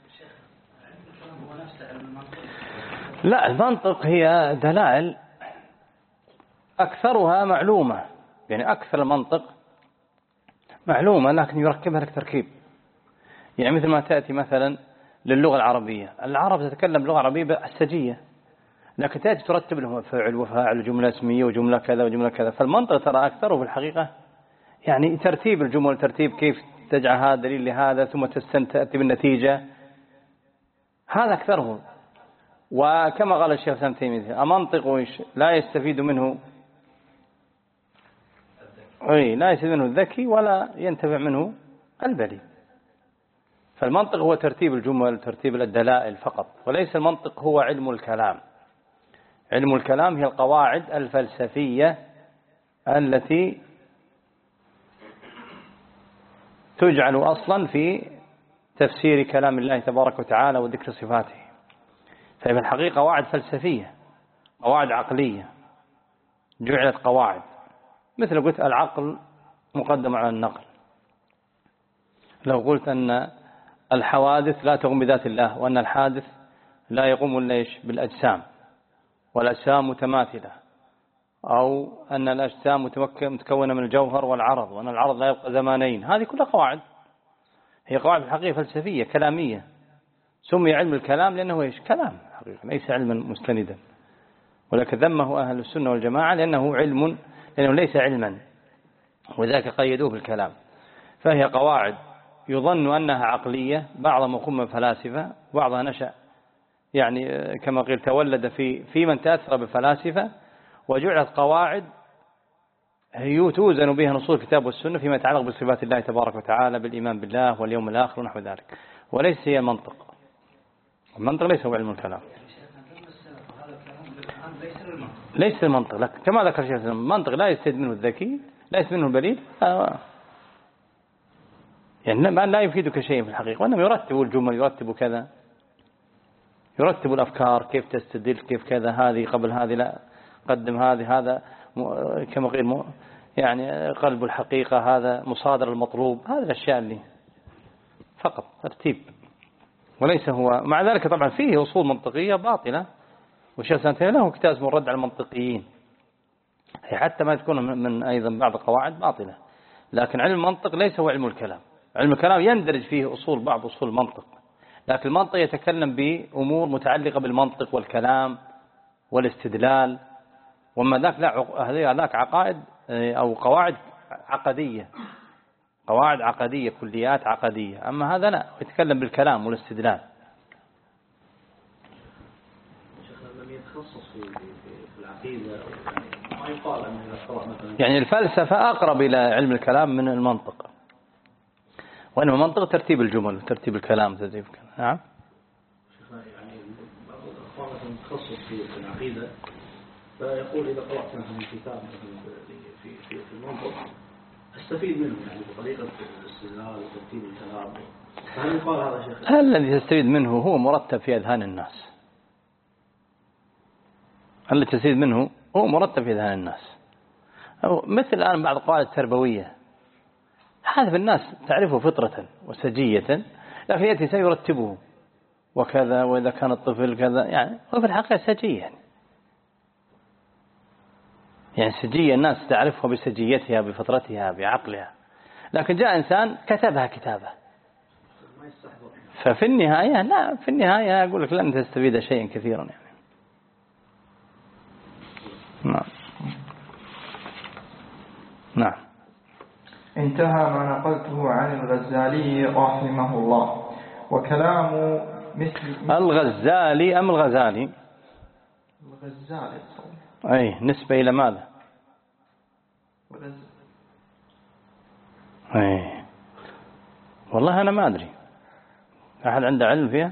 لا، المنطق هي دلائل أكثرها معلومة، يعني أكثر المنطق معلومة لكن يركبها لك تركيب. يعني مثل ما تأتي مثلا للغة العربية، العرب تتكلم لغة عربية بالسجية، لكن تأتي ترتب لهم فعل وفاعل وجملة اسمية وجملة كذا وجملة كذا. فالمنطق ترى أكثره في الحقيقة يعني ترتيب الجمل، ترتيب كيف تجعل هذا دليل لهذا ثم تأتي بالنتيجة، هذا أكثره. وكما قال الشيخ سام تيمية: أمنطق لا يستفيد منه أي لا يستفيد منه الذكي ولا ينتفع منه البلي. فالمنطق هو ترتيب الجمل، ترتيب الدلائل فقط، وليس المنطق هو علم الكلام. علم الكلام هي القواعد الفلسفية التي تجعل أصلا في تفسير كلام الله تبارك وتعالى وذكر صفاته. فهي في الحقيقة قواعد فلسفية، قواعد عقلية جعلت قواعد، مثل قلت العقل مقدم على النقل. لو قلت أن الحوادث لا تقوم بذات الله، وأن الحادث لا يقوم ليش بالأجسام، والأجسام متماثلة، أو أن الأجسام متكونة من الجوهر والعرض، وأن العرض لا يبقى زمانين، هذه كلها قواعد، هي قواعد في الحقيقة فلسفية كلامية. سمي علم الكلام لأنه إيش؟ كلام حقيقة، ليس علما مستندا. ولكن ذمه أهل السنة والجماعة لأنه علم، لأنه ليس علما، وذاك قيدوه بالكلام. فهي قواعد يظن أنها عقلية، بعضها مقوم من فلاسفة، بعضها نشأ يعني كما قيل تولد في في من تأثر بالفلاسفة، وجعلت قواعد هي توزن بها نصوص الكتاب والسنة فيما يتعلق بصفات الله تبارك وتعالى، بالإيمان بالله واليوم الآخر ونحو ذلك، وليس هي المنطق. المنطق ليس هو علم الكلام، ليس المنطق. لكن كما ذكر شيخ الإسلام المنطق لا يستفيد منه الذكي، لا يستفيد منه البليد، يعني ما لا يفيدك شيء في الحقيقة، وإنما يرتب الجمل، يرتب كذا، يرتب الأفكار، كيف تستدل، كيف كذا، هذه قبل هذه، لا قدم هذه، هذا كما قيل يعني قلب الحقيقة، هذا مصادر المطلوب، هذه الأشياء اللي فقط ترتيب، وليس هو. مع ذلك طبعا فيه أصول منطقية باطلة، والشيخ سانتين له كتاب اسمه الرد على المنطقيين، هي حتى ما تكون من أيضا بعض قواعد باطلة. لكن علم المنطق ليس هو علم الكلام. علم الكلام يندرج فيه أصول بعض أصول المنطق، لكن المنطق يتكلم بأمور متعلقة بالمنطق والكلام والاستدلال، وما ذاك لا، هذه ذاك عقائد أو قواعد عقدية، قواعد عقدية، كليات عقدية. أما هذا لا، يتكلم بالكلام والاستدلال. لم يتخصص في العقيدة، ما يقال أنه يقرأ مثلا يعني الفلسفة أقرب إلى علم الكلام من المنطق، وإنما المنطق ترتيب الجمل وترتيب الكلام ترتيب الكلام. نعم. يعني بعض الأخوان المتخصص في العقيدة فيقول إذا قرأت مثلا كتاب في في في المنطق استفيد منه يعني بطريقة الاستدلال وترتيب الكلام، فهل يقال هذا شيخ؟ الذي تستفيد منه هو مرتب في أذهان الناس، الذي تستفيد منه هو مرتب في أذهان الناس. مثل الآن بعض القواعد التربوية، هذا في الناس تعرفه فطرة وسجية، لكن يأتي سيرتبه وكذا، وإذا كان الطفل كذا، يعني وفي الحقيقة سجية، يعني, يعني سجية الناس تعرفها بسجيتها بفطرتها بعقلها، لكن جاء إنسان كتبها كتابة، ففي النهاية لا، في النهاية أقول لك لن تستفيد شيئا كثيرا يعني. نعم. نعم. انتهى ما نقلته عن الغزالي رحمه الله. وكلام مثل الغزالي أم الغزالي؟ الغزالي. أي نسبة إلى ماذا؟ أي والله أنا ما أدري، أحد عنده علم فيها؟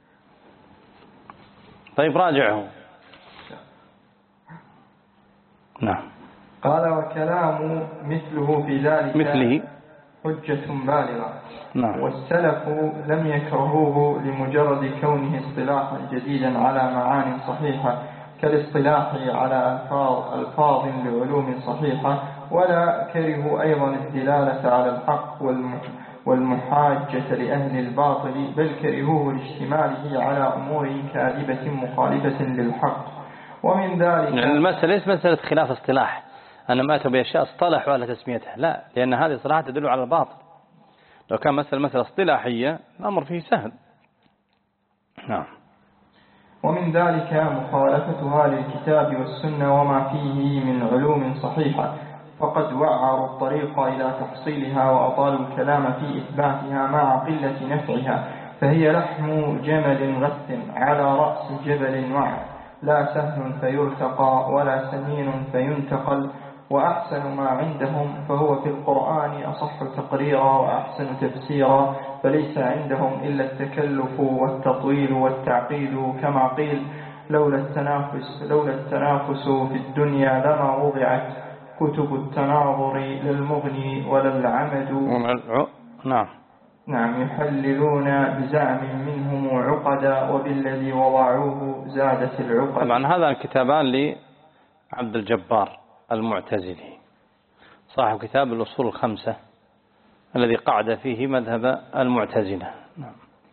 طيب راجعه. نعم. قال وكلام مثله في ذلك مثله حجة بالغة. نعم. والسلف لم يكرهوه لمجرد كونه اصطلاحا جديدا على معاني صحيحة كالاصطلاح على ألفاظ ألفاظ لعلوم صحيحة، ولا كرهوا أيضا الدلالة على الحق والمحاجة لأهل الباطل، بل كرهوه لاشتماله على أمور كاذبة مخالفة للحق. ومن ذلك يعني المسألة ليس مسألة خلاف اصطلاح، أنا ما أتوا بأشياء اصطلحوا على تسميتها، لا، لأن هذه اصطلاحات تدل على الباطل. لو كان مسألة مسألة اصطلاحية الأمر فيه سهل. نعم. ومن ذلك مخالفتها للكتاب والسنة وما فيه من علوم صحيحة، فقد وعروا الطريق إلى تحصيلها وأطالوا الكلام في إثباتها مع قلة نفعها، فهي لحم جمل غث على رأس جبل وعر، لا سهل فيرتقى ولا سمين فينتقل، وأحسن ما عندهم فهو في القرآن أصح تقريرا وأحسن تفسيرا، فليس عندهم إلا التكلف والتطويل والتعقيد، كما قيل لولا التنافس, لولا التنافس في الدنيا لما وضعت كتب التناظر للمغني ولا العمد. نعم. نعم. يحللون بزعم منهم عقدا وبالذي وضعوه زادت العقد. طبعا هذا الكتابان لعبد الجبار المعتزلي صاحب كتاب الأصول الخمسة الذي قعد فيه مذهب المعتزلة. نعم.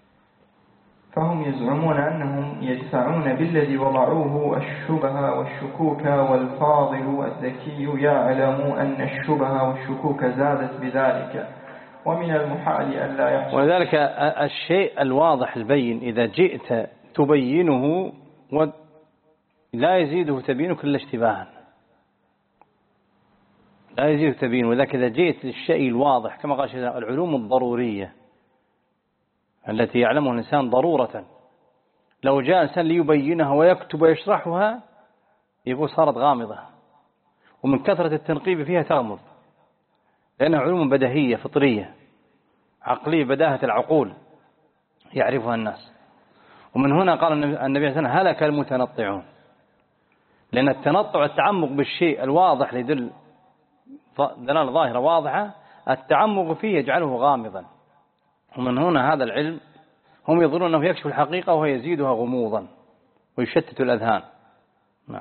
فهم يزعمون أنهم يدفعون بالذي وضعوه الشبه والشكوك، والفاضل الذكي يعلم أن الشبه والشكوك زادت بذلك، ومن المحال أن لا يحصل. ولذلك الشيء الواضح البين إذا جئت تبينه ولا يزيده تبينك إلا اشتباها، لا يزيد تبين. وذلك إذا جئت للشيء الواضح كما قال العلوم الضرورية التي يعلمها الإنسان ضرورة، لو جاء إنسان ليبينها ويكتب ويشرحها يقول صارت غامضة، ومن كثرة التنقيب فيها تغمض، لأنها علوم بديهية فطرية عقلية بداهة العقول يعرفها الناس. ومن هنا قال النبي صلى الله عليه وسلم هلك المتنطعون، لأن التنطع التعمق بالشيء الواضح ليدل دلالة ظاهرة واضحة، التعمق فيه يجعله غامضا. ومن هنا هذا العلم هم يظنون أنه يكشف الحقيقة وهو يزيدها غموضا ويشتت الأذهان. نعم.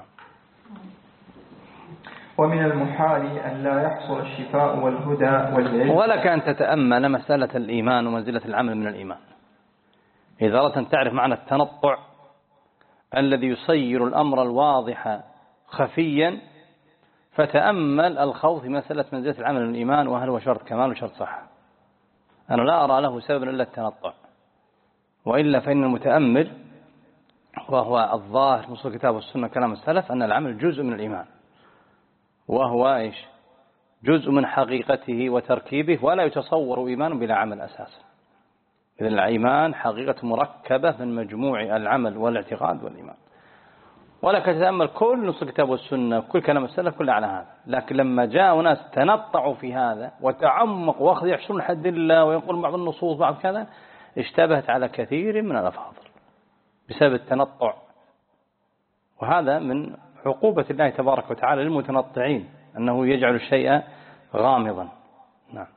ومن المحال أن لا يحصل الشفاء والهدى والعلم. ولك أن تتأمل مسألة الإيمان ومنزلة العمل من الإيمان. إذا أردت أن تعرف معنى التنطع الذي يصير الأمر الواضح خفيا، فتأمل الخوض في مسألة منزلة العمل من الإيمان، وهل هو شرط كمال وشرط صح. أنا لا أرى له سبب إلا التنطع، وإلا فإن المتأمل وهو الظاهر نصوص الكتاب والسنة كلام السلف أن العمل جزء من الإيمان، وهو إيش؟ جزء من حقيقته وتركيبه، ولا يتصور إيمان بلا عمل أساسا. إذن الإيمان حقيقة مركبة من مجموع العمل والاعتقاد والإيمان. ولك تتأمل كل نصوص الكتاب والسنة كل كلام السلف كله على هذا. لكن لما جاء ناس تنطعوا في هذا وتعمق وأخذ يحشرون حد الله ويقول بعض النصوص بعض كذا، اشتبهت على كثير من الأفاضل بسبب التنطع. وهذا من عقوبة الله تبارك وتعالى للمتنطعين أنه يجعل الشيء غامضا. نعم.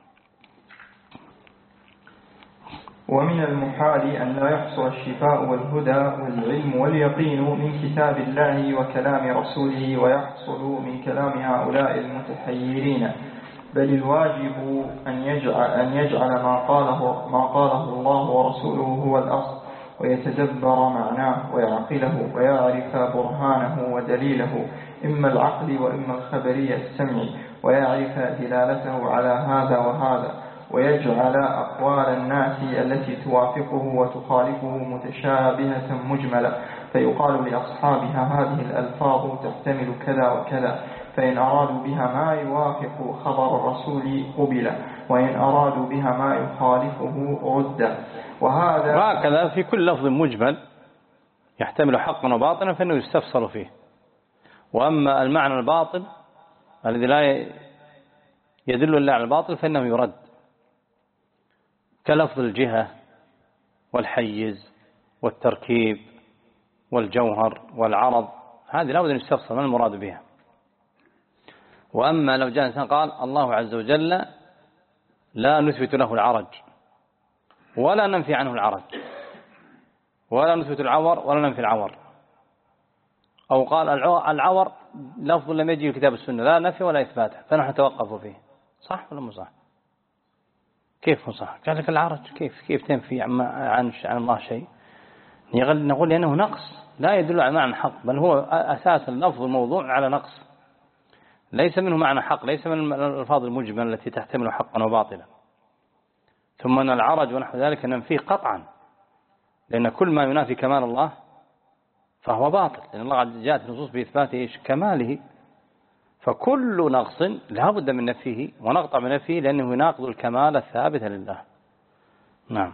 ومن المحال أن لا يحصل الشفاء والهدى والعلم واليقين من كتاب الله وكلام رسوله ويحصل من كلام هؤلاء المتحيرين، بل الواجب أن يجعل, أن يجعل ما قاله, ما قاله الله ورسوله هو الأصل، ويتدبر معناه ويعقله ويعرف برهانه ودليله، إما العقل وإما الخبري السمعي، ويعرف دلالته على هذا وهذا، ويجعل أقوال الناس التي توافقه وتخالفه متشابهة مجملة، فيقال لأصحابها هذه الألفاظ تحتمل كذا وكذا، فإن أرادوا بها ما يوافق خبر الرسول قبل، وإن أرادوا بها ما يخالفه رد. وهذا وهكذا في كل لفظ مجمل يحتمل حقا وباطلا فإنه يستفسر فيه. وأما المعنى الباطل الذي لا يدل إلا على الباطل فإنه يرد، كلفظ الجهة والحيز والتركيب والجوهر والعرض، هذه لا بد أن يستفسر ما المراد بها. وأما لو جاء إنسان قال الله عز وجل لا نثبت له العرج ولا ننفي عنه العرج، ولا نثبت العور ولا ننفي العور، أو قال العور لفظ لم يجي في كتاب السنة لا نفي ولا إثباته فنحن نتوقف فيه، صح ولا مو صح؟ كيف مو صح؟ قال لك العرج كيف كيف تنفي عن عن الله شيء؟ نقول لأنه نقص لا يدل على معنى حق، بل هو أساسا لفظ الموضوع على نقص، ليس منه معنى حق، ليس من الألفاظ المجملة التي تحتمل حقا وباطلا. ثم أن العرج ونحو ذلك ننفيه قطعا، لأن كل ما ينافي كمال الله فهو باطل، لأن الله جاءت نصوص بإثبات كماله، فكل نقص لا بد من نفيه ونقطع من نفيه لأنه يناقض الكمال الثابت لله. نعم.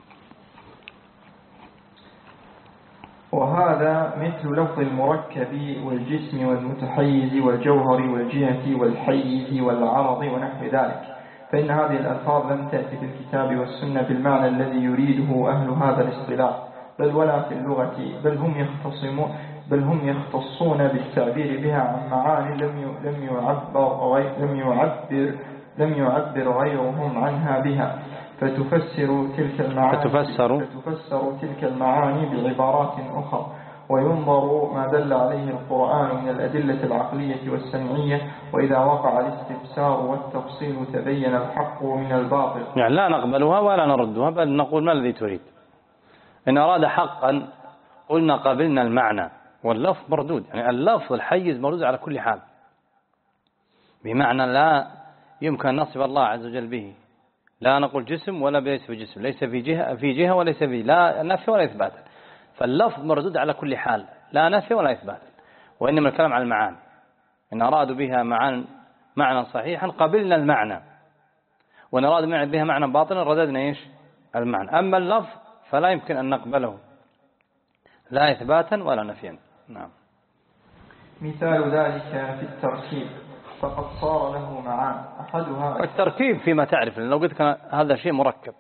وهذا مثل لفظ المركب والجسم والمتحيز والجوهر والجهة والحيز والعرض ونحو ذلك، فإن هذه الألفاظ لم تأتي في الكتاب والسنة بالمعنى الذي يريده أهل هذا الاصطلاح، بل ولا في اللغة، بل هم يختصمون بل هم يختصون بالتعبير بها عن معاني لم لم يعبر لم يعبر لم يعبر غيرهم عنها بها، فتفسر تلك المعاني فتفسر, فتفسر تلك المعاني بعبارات أخرى، وينظر ما دل عليه القرآن من الأدلة العقلية والسمعية، وإذا وقع الاستفسار والتفصيل تبين الحق من الباطل. يعني لا نقبلها ولا نردها، بل نقول ما الذي تريد. إن أراد حقا قلنا قبلنا المعنى، واللفظ مردود، يعني اللفظ الحيز مردود على كل حال، بمعنى لا يمكن أن نصف الله عز وجل به، لا نقول جسم ولا ليس في جسم، ليس في جهة في جهة وليس في لا نفي ولا إثبات، فاللفظ مردود على كل حال لا نفي ولا إثبات، وإنما الكلام على المعاني. إن أرادوا بها معان معنى صحيحا قبلنا المعنى، ونراد بها معنى باطلا رددنا إيش المعنى. أما اللفظ فلا يمكن أن نقبله لا إثباتا ولا نفيا. نعم. مثال ذلك في التركيب فقد صار له معان أحدها التركيب فيما تعرف، لو قلت لك هذا شيء مركب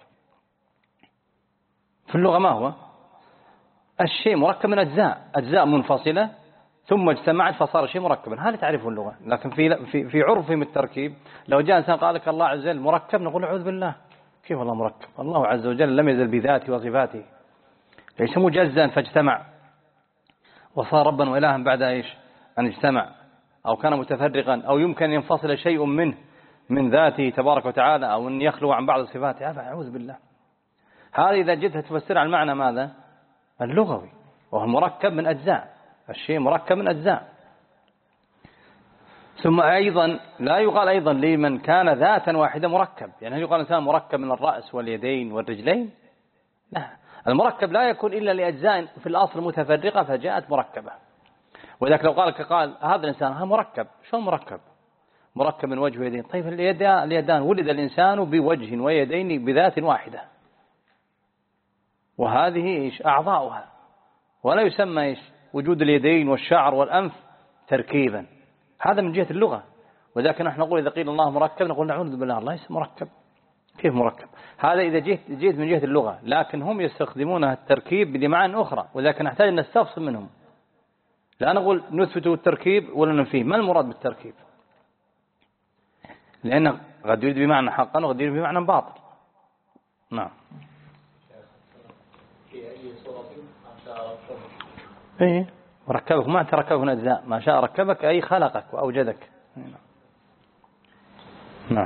في اللغة ما هو؟ الشيء مركب من أجزاء أجزاء منفصلة ثم اجتمعت فصار شيء مركبا، هذا تعرفه اللغة. لكن في في في عرفهم التركيب لو جاء إنسان قال لك الله عز وجل مركب نقول أعوذ بالله، كيف الله مركب؟ الله عز وجل لم يزل بذاته وصفاته، ليس مجزا فاجتمع وصار ربا وإلها بعد إيش أن اجتمع، أو كان متفرقا، أو يمكن أن ينفصل شيء منه من ذاته تبارك وتعالى، أو أن يخلو عن بعض صفاته، أعوذ بالله. هذه إذا جئت تفسر عن المعنى ماذا؟ اللغوي، وهو مركب من أجزاء، الشيء مركب من أجزاء. ثم أيضا لا يقال أيضا لمن كان ذاتا واحدة مركب، يعني هل يقال إنسان مركب من الرأس واليدين والرجلين؟ لا، المركب لا يكون إلا لأجزاء في الأصل متفرقة فجاءت مركبة. وذلك لو قالك قال هذا الإنسان ها مركب، شو مركب؟ مركب من وجه ويدين. طيب اليدان ولد الإنسان بوجه ويدين بذات واحدة، وهذه إيش أعضاؤها، ولا يسمى إيش وجود اليدين والشعر والأنف تركيبا، هذا من جهة اللغة. وذلك نحن نقول إذا قيل الله مركب نقول نعوذ بالله، الله ليس مركب، كيف مركب؟ هذا إذا جيت جيت من جهة اللغة، لكن هم يستخدمون التركيب بمعنى أخرى، وذلك نحتاج أن نستفصل منهم، لا نقول نثبت التركيب ولا ننفيه. ما المراد بالتركيب؟ لأنه قد يريد بمعنى حقا وقد يريد بمعنى باطل. نعم. إيه ركبك ما تركبك من أجزاء، ما شاء ركبك أي خلقك وأوجدك. نعم.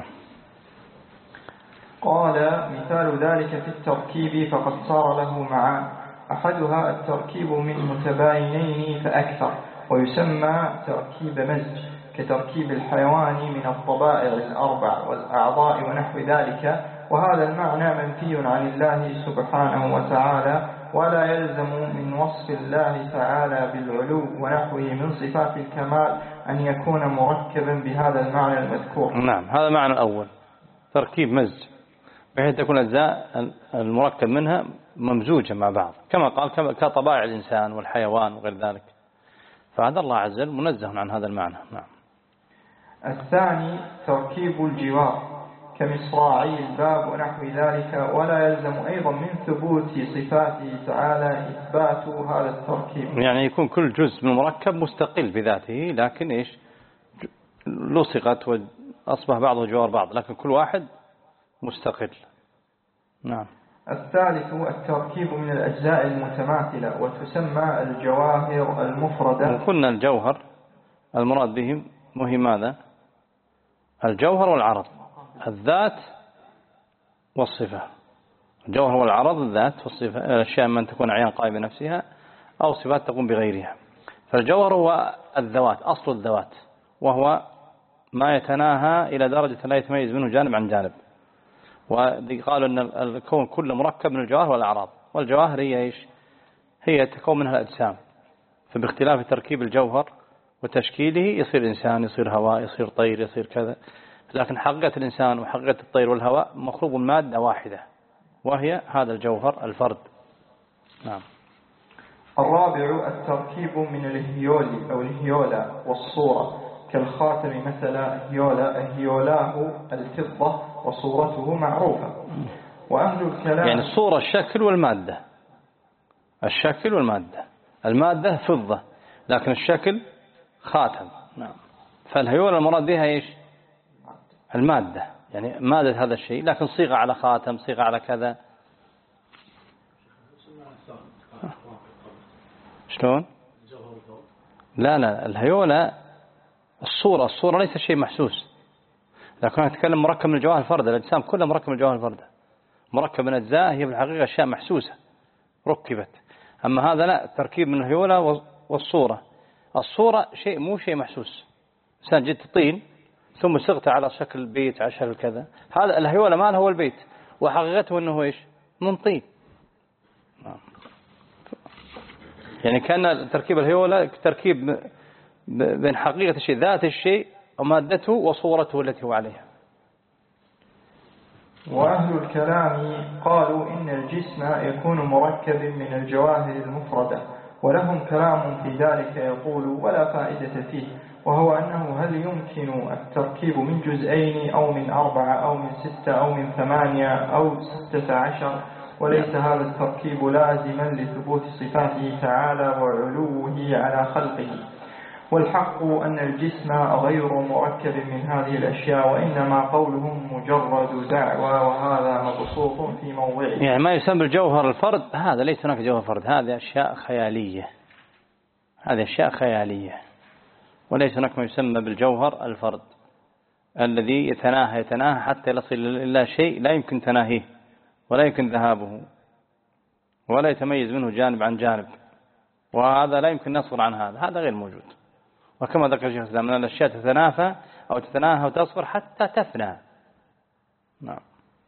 قال مثال ذلك في التركيب فقد صار له معان أحدها التركيب من متباينين فأكثر، ويسمى تركيب مزج كتركيب الحيوان من الطبائع الأربع والأعضاء ونحو ذلك، وهذا المعنى منفي عن الله سبحانه وتعالى، ولا يلزم من وصف الله تعالى بالعلو ونحوه من صفات الكمال أن يكون مركبا بهذا المعنى المذكور. نعم، هذا المعنى الأول، تركيب مزج بحيث تكون أجزاء المركب منها ممزوجة مع بعض، كما قال كطبائع الإنسان والحيوان وغير ذلك، فهذا الله عز وجل منزه عن هذا المعنى. نعم. الثاني تركيب الجوار كمصراعي الباب ونحو ذلك، ولا يلزم أيضا من ثبوت صفاته تعالى إثبات هذا التركيب، يعني يكون كل جزء من المركب مستقل بذاته، لكن إيش لصقت وأصبح بعضه جوار بعض، لكن كل واحد مستقل. نعم. الثالث التركيب من الأجزاء المتماثلة وتسمى الجواهر المفردة. وقلنا الجوهر المراد بهم مهم ماذا؟ الجوهر والعرض، الذات والصفة. الجوهر والعرض الذات والصفة، الأشياء من تكون عيان قائمة بنفسها أو صفات تقوم بغيرها. فالجوهر هو الذوات، أصل الذوات، وهو ما يتناهى إلى درجة لا يتميز منه جانب عن جانب. وقالوا أن الكون كله مركب من الجواهر والأعراض، والجواهر هي إيش؟ هي تكون منها الأجسام، فباختلاف تركيب الجوهر وتشكيله يصير إنسان، يصير هواء، يصير طير، يصير كذا. لكن حقيقة الإنسان وحقيقة الطير والهواء مخلوق من مادة واحدة، وهي هذا الجوهر الفرد. نعم. الرابع التركيب من الهيول أو الهيولا والصورة كالخاتم مثلا هيولا، هيولاه الفضة وصورته معروفة. وأهل الكلام يعني الصورة الشكل والمادة، الشكل والمادة، المادة فضة لكن الشكل خاتم. نعم. فالهيولا المراد بها إيش؟ المادة، يعني مادة هذا الشيء، لكن صيغة على خاتم، صيغة على كذا. شلون؟ لا لا، الهيولا الصورة، الصورة ليس شيء محسوس، لكن أتكلم مركب من الجواهر الفردة، الأجسام كلها مركب من الجواهر الفردة، مركب من أجزاء هي في الحقيقة أشياء محسوسة ركبت. أما هذا لا، تركيب من الهيولا والصورة. الصورة شيء مو شيء محسوس، إنسان جد طين ثم صغت على شكل بيت على شكل كذا، هذا الهيولا ما هو البيت، وحقيقته أنه إيش؟ من طين. يعني كان تركيب الهيولا تركيب بين حقيقة الشيء، ذات الشيء ومادته وصورته التي هو عليها. وأهل الكلام قالوا إن الجسم يكون مركب من الجواهر المفردة، ولهم كلام في ذلك يقول ولا فائدة فيه، وهو أنه هل يمكن التركيب من جزئين أو من أربعة أو من ستة أو من ثمانية أو ستة عشر، وليس هذا التركيب لازما لثبوت صفاته تعالى وعلوه على خلقه. والحق أن الجسم غير مركب من هذه الأشياء، وإنما قولهم مجرد دعوى، وهذا مبسوط في موضعه. يعني ما يسمى الجوهر الفرد هذا ليس هناك جوهر فرد، هذه أشياء خيالية، هذه أشياء خيالية، وليس هناك ما يسمى بالجوهر الفرد الذي يتناهى يتناهى حتى يصل إلى شيء لا يمكن تناهيه ولا يمكن ذهابه ولا يتميز منه جانب عن جانب، وهذا لا يمكن نصبر عن هذا، هذا غير موجود. وكما ذكر الشيخ الإسلام أن الأشياء تتنافى أو تتناهى وتصبر حتى تفنى. نعم.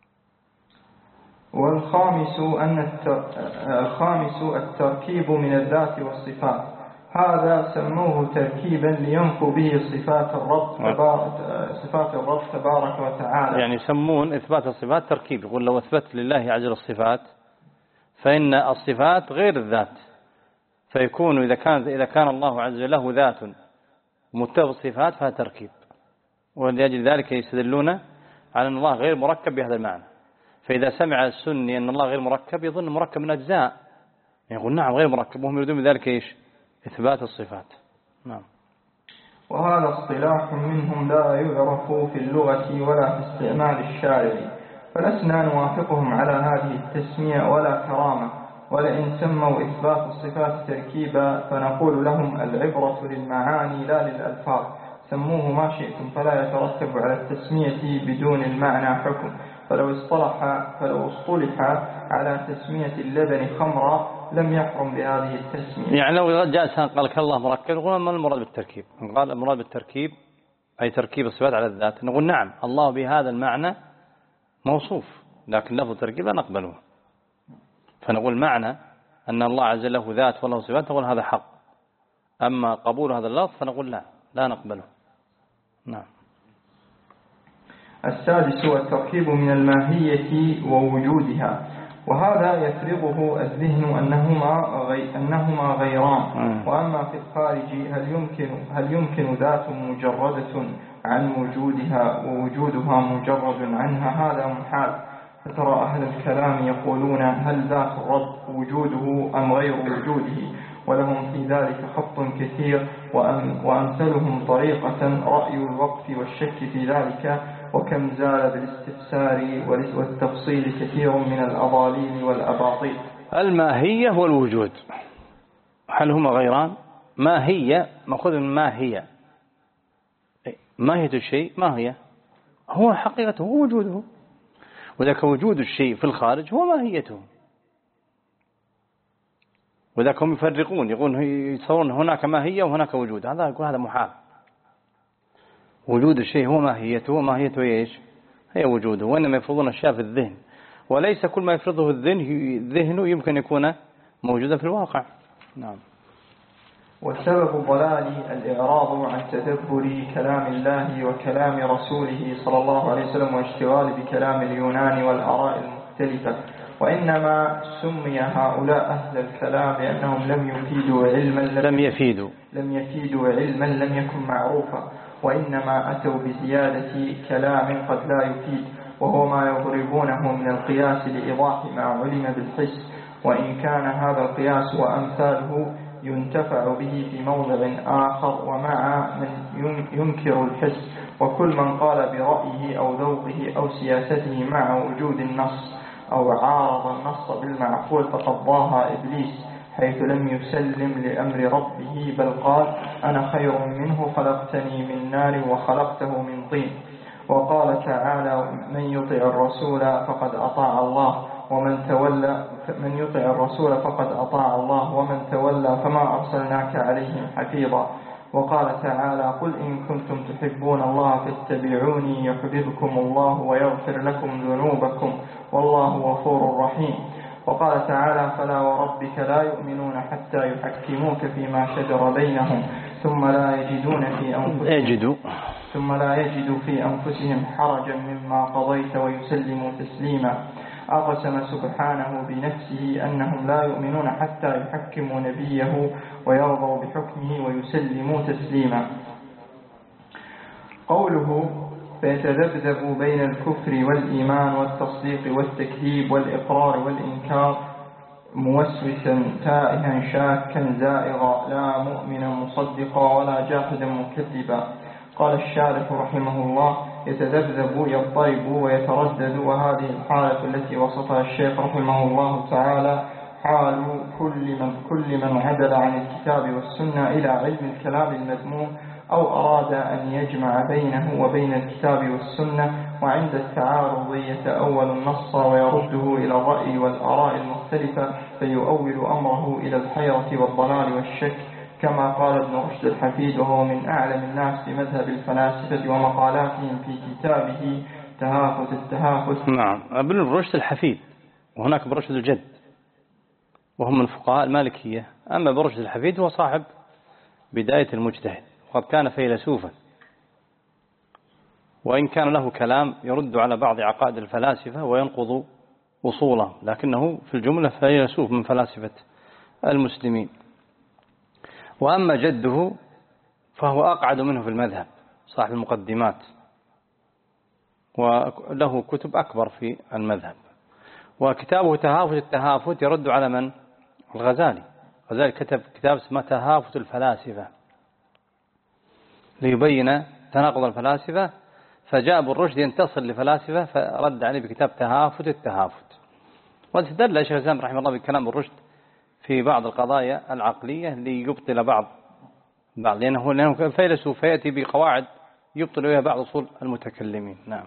والخامس أن الخامس التركيب من الذات والصفات، هذا سموه تركيبا لينفوا به صفات الرب تبارك صفات الرب تبارك وتعالى. يعني يسمون إثبات الصفات تركيب، يقول لو أثبت لله عز وجل الصفات فإن الصفات غير الذات، فيكون إذا كان إذا كان الله عز وجل له ذات متفق الصفات فهذا تركيب، ولأجل ذلك يستدلون على أن الله غير مركب بهذا المعنى. فإذا سمع السني أن الله غير مركب يظن مركب من أجزاء، يقول نعم غير مركب، وهم يريدون بذلك إيش؟ إثبات الصفات. نعم. وهذا اصطلاح منهم لا يعرف في اللغة ولا في استعمال الشارع، فلسنا نوافقهم على هذه التسمية ولا كرامة، ولئن سموا إثبات الصفات تركيبا فنقول لهم العبرة للمعاني لا للألفاظ، سموه ما شئتم، فلا يترتب على التسمية بدون المعنى حكم. فلو اصطلح فلو اصطلح على تسمية اللبن خمرا لم يحرم بهذه التسمية. يعني لو جاء إنسان قال لك الله مركب نقول ما المراد بالتركيب؟ قال المراد بالتركيب أي تركيب الصفات على الذات، نقول نعم الله بهذا المعنى موصوف، لكن لفظ التركيب لا نقبله. فنقول معنى أن الله عز وجل له ذات وله صفات نقول هذا حق، أما قبول هذا اللفظ فنقول لا لا نقبله. نعم. السادس التركيب من الماهية ووجودها، وهذا يفرضه الذهن أنهما غي أنهما غيران. وأما في الخارج هل يمكن هل يمكن ذات مجردة عن وجودها ووجودها مجرد عنها؟ هذا محال. فترى أهل الكلام يقولون هل ذات الرب وجوده أم غير وجوده، ولهم في ذلك خط كثير، وأمثلهم طريقة رأي الوقف والشك في ذلك، وكم زال بالاستفسار والتفصيل كثير من الأضاليل والأباطيل. الماهية والوجود هل هما غيران؟ ماهية مأخوذ من ماهية، ماهية الشيء ما هي؟ هو حقيقته هو وجوده، وذاك وجود الشيء في الخارج هو ماهيته. وذاك هم يفرقون يقولون يتصورون هناك ماهية وهناك وجود، هذا يقول هذا محال. وجود الشيء هو ماهيته، وماهيته ايش؟ هي وجوده، وإنما يفرضون الشيء في الذهن، وليس كل ما يفرضه الذهن الذهن يمكن يكون موجودا في الواقع. نعم. وسبب ضلال الإعراض عن تدبر كلام الله وكلام رسوله صلى الله عليه وسلم واشتغال بكلام اليونان والآراء المختلفة. وإنما سمي هؤلاء أهل الكلام لأنهم لم يفيدوا علما لم يفيدوا لم يفيدوا علما لم يكن معروفا، وإنما أتوا بزيادة كلام قد لا يفيد، وهو ما يضربونه من القياس لإيضاح ما علم بالحس، وإن كان هذا القياس وأمثاله ينتفع به في موضع آخر ومع من ينكر الحس، وكل من قال برأيه أو ذوقه أو سياسته مع وجود النص أو عارض النص بالمعقول فقد ضاها إبليس، حيث لم يسلم لأمر ربه بل قال أنا خير منه خلقتني من نار وخلقته من طين. وقال تعالى من يطع الرسول فقد أطاع الله ومن تولى من يطع الرسول فقد أطاع الله ومن تولى فما أرسلناك عليهم حفيظا. وقال تعالى قل إن كنتم تحبون الله فاتبعوني يحببكم الله ويغفر لكم ذنوبكم والله غفور رحيم. وقال تعالى فلا وربك لا يؤمنون حتى يحكموك فيما شجر بينهم ثم لا يجدون في أنفسهم يجدوا ثم لا يجدوا في أنفسهم حرجا مما قضيت ويسلموا تسليما. أقسم سبحانه بنفسه أنهم لا يؤمنون حتى يحكموا نبيه ويرضوا بحكمه ويسلموا تسليما. قوله فيتذبذب بين الكفر والإيمان والتصديق والتكذيب والإقرار والإنكار موسوسا تائها شاكا زائغا لا مؤمنا مصدقا ولا جاحدا مكذبا. قال الشارح رحمه الله يتذبذب يضطرب ويتردد، وهذه الحالة التي وصفها الشيخ رحمه الله تعالى حال كل من, كل من عدل عن الكتاب والسنة إلى علم الكلام المذموم أو أراد أن يجمع بينه وبين الكتاب والسنة، وعند التعارض يتأول النص ويرده إلى الرأي والآراء المختلفة فيؤول أمره إلى الحيرة والضلال والشك، كما قال ابن رشد الحفيد وهو من أعلم الناس بمذهب الفلاسفة ومقالاتهم في كتابه تهافت التهافت. نعم، ابن رشد الحفيد، وهناك ابن رشد الجد وهم من فقهاء المالكية. أما ابن رشد الحفيد هو صاحب بداية المجتهد، وقد كان فيلسوفا، وإن كان له كلام يرد على بعض عقائد الفلاسفة وينقض أصولهم، لكنه في الجملة فيلسوف من فلاسفة المسلمين. وأما جده فهو أقعد منه في المذهب، صاحب المقدمات، وله كتب أكبر في المذهب. وكتابه تهافت التهافت يرد على من؟ الغزالي. الغزالي كتب كتاب اسمه تهافت الفلاسفة ليبين تناقض الفلاسفة، فجاء ابن رشد ينتصر لفلاسفة فرد عليه بكتاب تهافت التهافت. واستدل شيخ الإسلام رحمه الله بكلام ابن رشد في بعض القضايا العقلية ليبطل بعض بعض لأنه لأنه فيلسوف فيأتي بقواعد يبطل بها بعض أصول المتكلمين. نعم.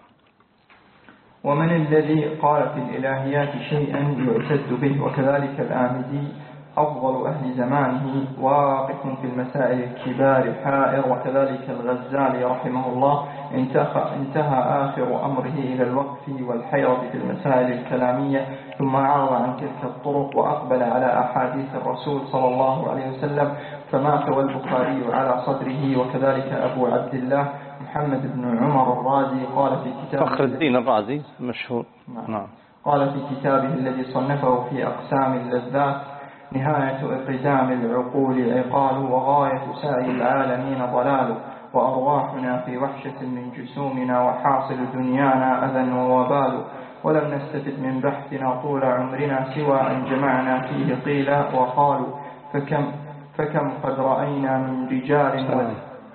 ومن الذي قال في الإلهيات شيئا يعتد به؟ وكذلك الآمدي أفضل أهل زمانه واقف في المسائل الكبار حائر، وكذلك الغزالي رحمه الله انتهى آخر أمره إلى الوقف والحيرة في المسائل الكلامية، ثم عرض عن تلك الطرق وأقبل على أحاديث الرسول صلى الله عليه وسلم، فمات والبخاري على صدره. وكذلك أبو عبد الله محمد بن عمر الرازي قال في كتابه فخر الدين الرازي مشهور. نعم. قال في كتابه الذي صنفه في أقسام اللذات نهاية إقدام العقول عقال، وغاية سعي العالمين ضلال، وأرواحنا في وحشة من جسومنا، وحاصل دنيانا أذى ووبال، ولم نستفد من بحثنا طول عمرنا سوى أن جمعنا فيه قيل وقالوا، فكم, فكم قد رأينا من رجال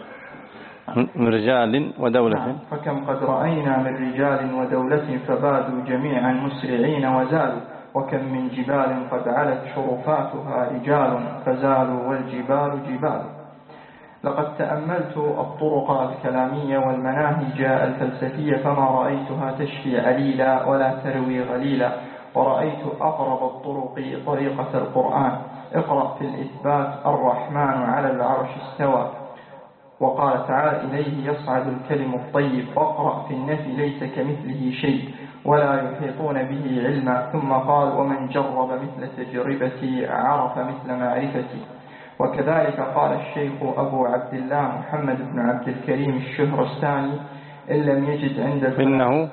من رجال ودولة فكم قد رأينا من رجال ودولة فبادوا جميعا مسرعين وزالوا، وكم من جبال قد علت شرفاتها رجال فزالوا والجبال جبال. لقد تأملت الطرق الكلامية والمناهج الفلسفية فما رأيتها تشفي عليلا ولا تروي غليلا، ورأيت أقرب الطرق طريقة القرآن، اقرأ في الإثبات الرحمن على العرش استوى، وقال تعالى إليه يصعد الكلم الطيب، واقرأ في النفي ليس كمثله شيء ولا يحيطون به علما، ثم قال ومن جرب مثل تجربتي عرف مثل معرفتي. وكذلك قال الشيخ أبو عبد الله محمد بن عبد الكريم الشهرستاني إن لم يجد عند إنه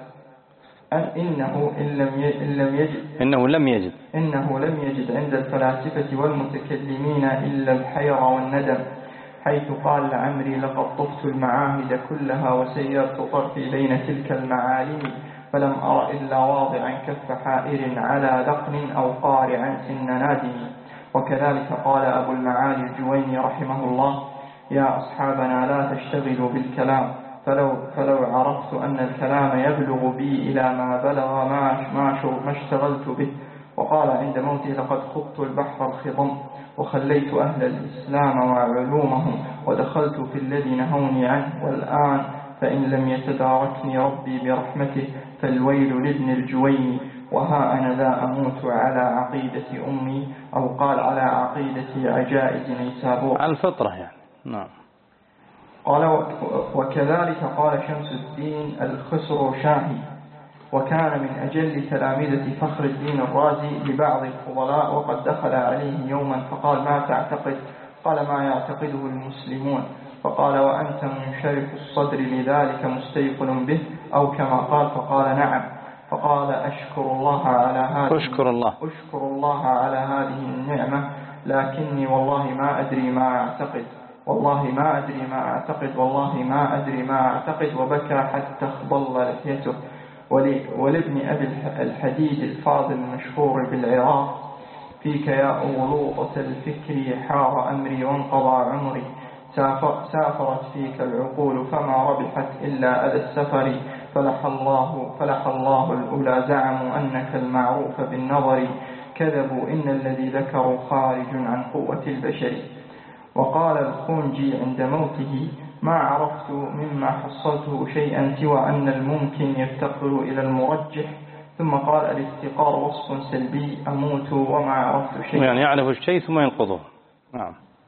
إنه إن لم إن لم يجد إنه لم يجد إنه لم يجد عند الفلاسفة والمتكلمين إلا الحير والندم، حيث قال لعمري لقد طفت المعاهد كلها وسيرت طرفي بين تلك المعالم، فلم أرى إلا واضعا كف حائر على دقن أو قارعا سن نادم. وكذلك قال أبو المعالي الجويني رحمه الله يا أصحابنا لا تشتغلوا بالكلام، فلو, فلو عرفت أن الكلام يبلغ بي إلى ما بلغ ما, ما اشتغلت به. وقال عند موته لقد خضت البحر الخضم وخليت أهل الإسلام وعلومهم ودخلت في الذي نهوني عنه، والآن فإن لم يتداركني ربي برحمته فالويل لابن الجويني، وها أنا ذا أموت على عقيدة أمي، أو قال على عقيدة عجائز نيسابور، على الفطرة يعني. نعم. قال وكذلك قال شمس الدين الخسر شاهي، وكان من أجل تلامذة فخر الدين الرازي لبعض الفضلاء، وقد دخل عليه يوما فقال ما تعتقد؟ قال ما يعتقده المسلمون، فقال وأنت منشرح الصدر لذلك مستيقن به أو كما قال فقال نعم. فقال أشكر الله على هذه أشكر الله أشكر الله على هذه النعمة لكني والله ما أدري ما أعتقد والله ما أدري ما أعتقد والله ما أدري ما أعتقد وبكى حتى اخضل لحيته. ولابن أبي الحديد الفاضل المشهور بالعراق فيك يا أغلوطة الفكر حار أمري وانقضى عمري سافرت فيك العقول فما ربحت إلا أذى السفر فلح الله, فلح الله الأولى زعموا أنك المعروف بالنظر كذبوا إن الذي ذكروا خارج عن قوة البشر. وقال الخونجي عند موته ما عرفت مما حصلته شيئا سوى أن الممكن يفتقر إلى المرجح. ثم قال الافتقار وصف سلبي أموت وما عرفت شيئا يعني يعرف الشيء ثم ينقضه. نعم.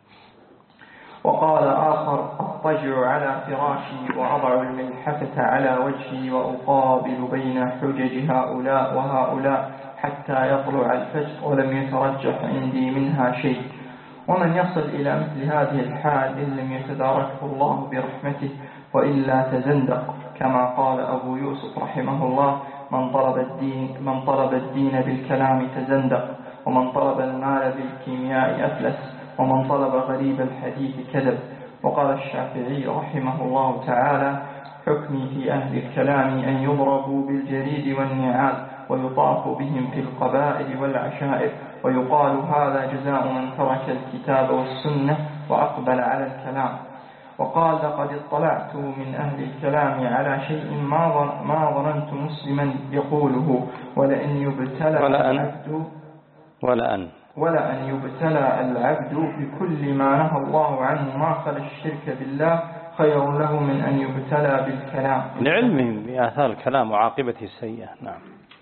وقال آخر أضطجع على فراشي وأضع الملحفة على وجهي وأقابل بين حجج هؤلاء وهؤلاء حتى يطلع الفجر ولم يترجح عندي منها شيء. ومن يصل إلى مثل هذه الحال إن لم يتداركه الله برحمته وإلا تزندق كما قال أبو يوسف رحمه الله من طلب الدين, من طلب الدين بالكلام تزندق ومن طلب المال بالكيمياء أفلس ومن طلب غريب الحديث كذب. وقال الشافعي رحمه الله تعالى حكمي في أهل الكلام أن يضربوا بالجريد والنعال ويطاف بهم في القبائل والعشائر ويقال هذا جزاء من ترك الكتاب والسنة وأقبل على الكلام. وقال لقد اطلعت من أهل الكلام على شيء ما ظننت مسلما يقوله ولأن يبتلى العبد ولأن ولأن يبتلى العبد بكل ما نهى الله عنه ما خلا الشرك بالله خير له من أن يبتلى بالكلام لعلمهم بآثار الكلام وعاقبته السيئة. نعم.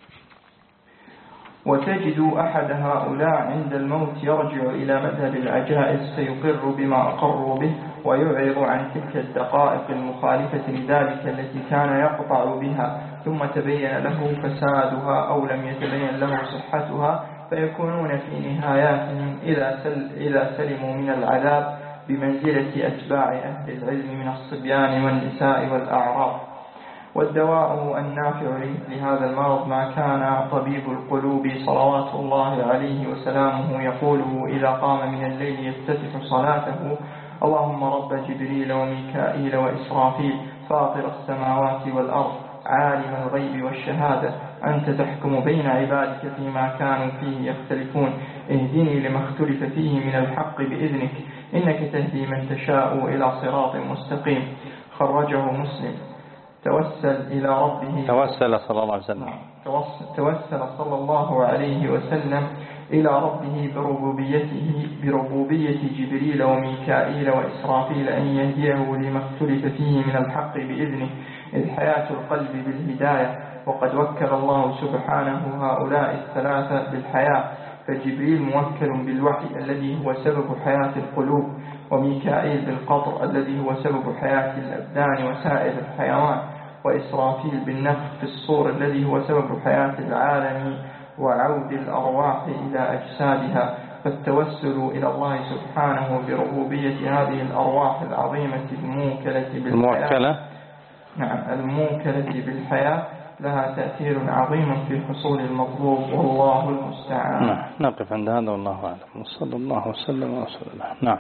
وتجد أحد هؤلاء عند الموت يرجع إلى مذهب العجائز فيقر بما أقروا به ويعرض عن تلك الدقائق المخالفة لذلك التي كان يقطع بها ثم تبين له فسادها أو لم يتبين له صحتها فيكونون في نهاياتهم إذا, سل إذا سلموا من العذاب بمنزلة أتباع أهل العلم من الصبيان والنساء والأعراض. والدواء النافع لمثل هذا المرض ما كان طبيب القلوب صلوات الله عليه وسلامه يقوله إذا قام من الليل يفتتح صلاته اللهم رب جبريل وميكائيل وإسرافيل فاطر السماوات والأرض عالم الغيب والشهادة أنت تحكم بين عبادك فيما كانوا فيه يختلفون اهدني لما اختلف فيه من الحق بإذنك إنك تهدي من تشاء إلى صراط مستقيم. خرجه مسلم. توسل إلى ربه توسل صلى الله عليه وسلم توسل صلى الله عليه وسلم إلى ربه بربوبيته بربوبية جبريل وميكائيل وإسرافيل أن يهديه لما اختلف فيه من الحق بإذنه إذ حياة القلب بالهداية وقد وكل الله سبحانه هؤلاء الثلاثة بالحياة فجبريل موكل بالوحي الذي هو سبب حياة القلوب وميكائيل بالقطر الذي هو سبب حياة الأبدان وسائر الحيوان وإسرافيل بالنفخ في الصور الذي هو سبب حياة العالم وعود الأرواح إلى أجسادها. فالتوسل إلى الله سبحانه بربوبية هذه الأرواح العظيمة الموكلة بالحياة نعم الموكلة بالحياة لها تأثير عظيم في حصول المطلوب والله المستعان. نعم. نقف عند هذا والله أعلم وصلى الله وسلم على رسول الله. نعم.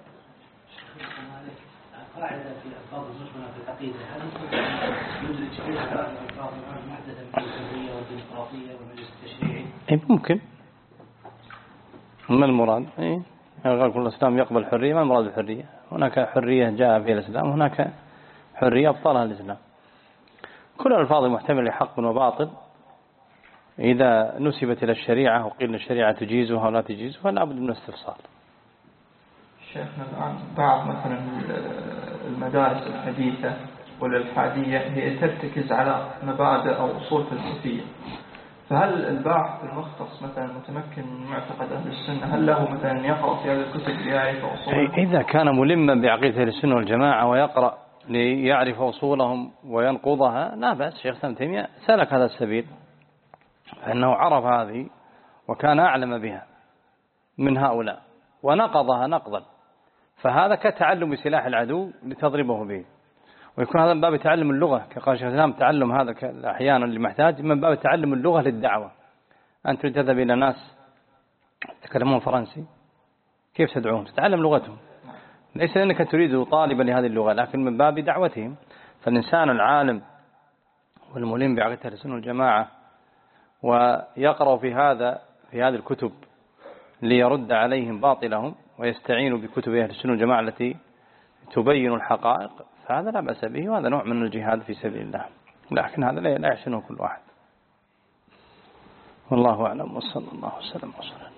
قاعدة في ألفاظ النصوص في العقيدة هل يدرج فيها الألفاظ المحددة من الحرية والديمقراطية والمجلس التشريعي؟ إيه ممكن. ما المراد؟ إيه قال كل الإسلام يقبل الحرية. ما المراد بالحرية؟ هناك حرية جاء فيها الإسلام وهناك حرية أبطلها الإسلام. كل الألفاظ محتملة حق وباطل إذا نسبت إلى الشريعة وقيل الشريعة تجيزها ولا تجيزها فلا بد من استفصال. شيخنا الآن بعض مثلا المدارس الحديثة والإلحادية هي ترتكز على مبادئ أو أصول فلسفية فهل الباحث المختص مثلا متمكن من معتقد أهل السنة هل له مثلا يقرأ في هذه الكتب ليعرف أصولهم؟ إذا كان ملما بعقيدة أهل السنة والجماعة ويقرأ ليعرف أصولهم وينقضها لا بأس. شيخ ابن تيمية سلك هذا السبيل فإنه عرف هذه وكان أعلم بها من هؤلاء ونقضها نقضا فهذا كتعلم سلاح العدو لتضربه به، ويكون هذا من باب تعلم اللغة كقال شيخ الإسلام. تعلم هذا أحيانا اللي محتاج من باب تعلم اللغة للدعوة. أنت تذهب إلى ناس يتكلمون فرنسي، كيف تدعوهم؟ تتعلم لغتهم، ليس لأنك تريد طالبا لهذه اللغة، لكن من باب دعوتهم. فالإنسان العالم والملم بعقيدة أهل السنة والجماعة ويقرأ في هذا في هذه الكتب ليرد عليهم باطلهم ويستعين بكتب أهل السنة والجماعة التي تبين الحقائق، فهذا لا بأس به، وهذا نوع من الجهاد في سبيل الله، لكن هذا لا يحسنه كل واحد. والله أعلم، وصلى الله وسلم وسلم.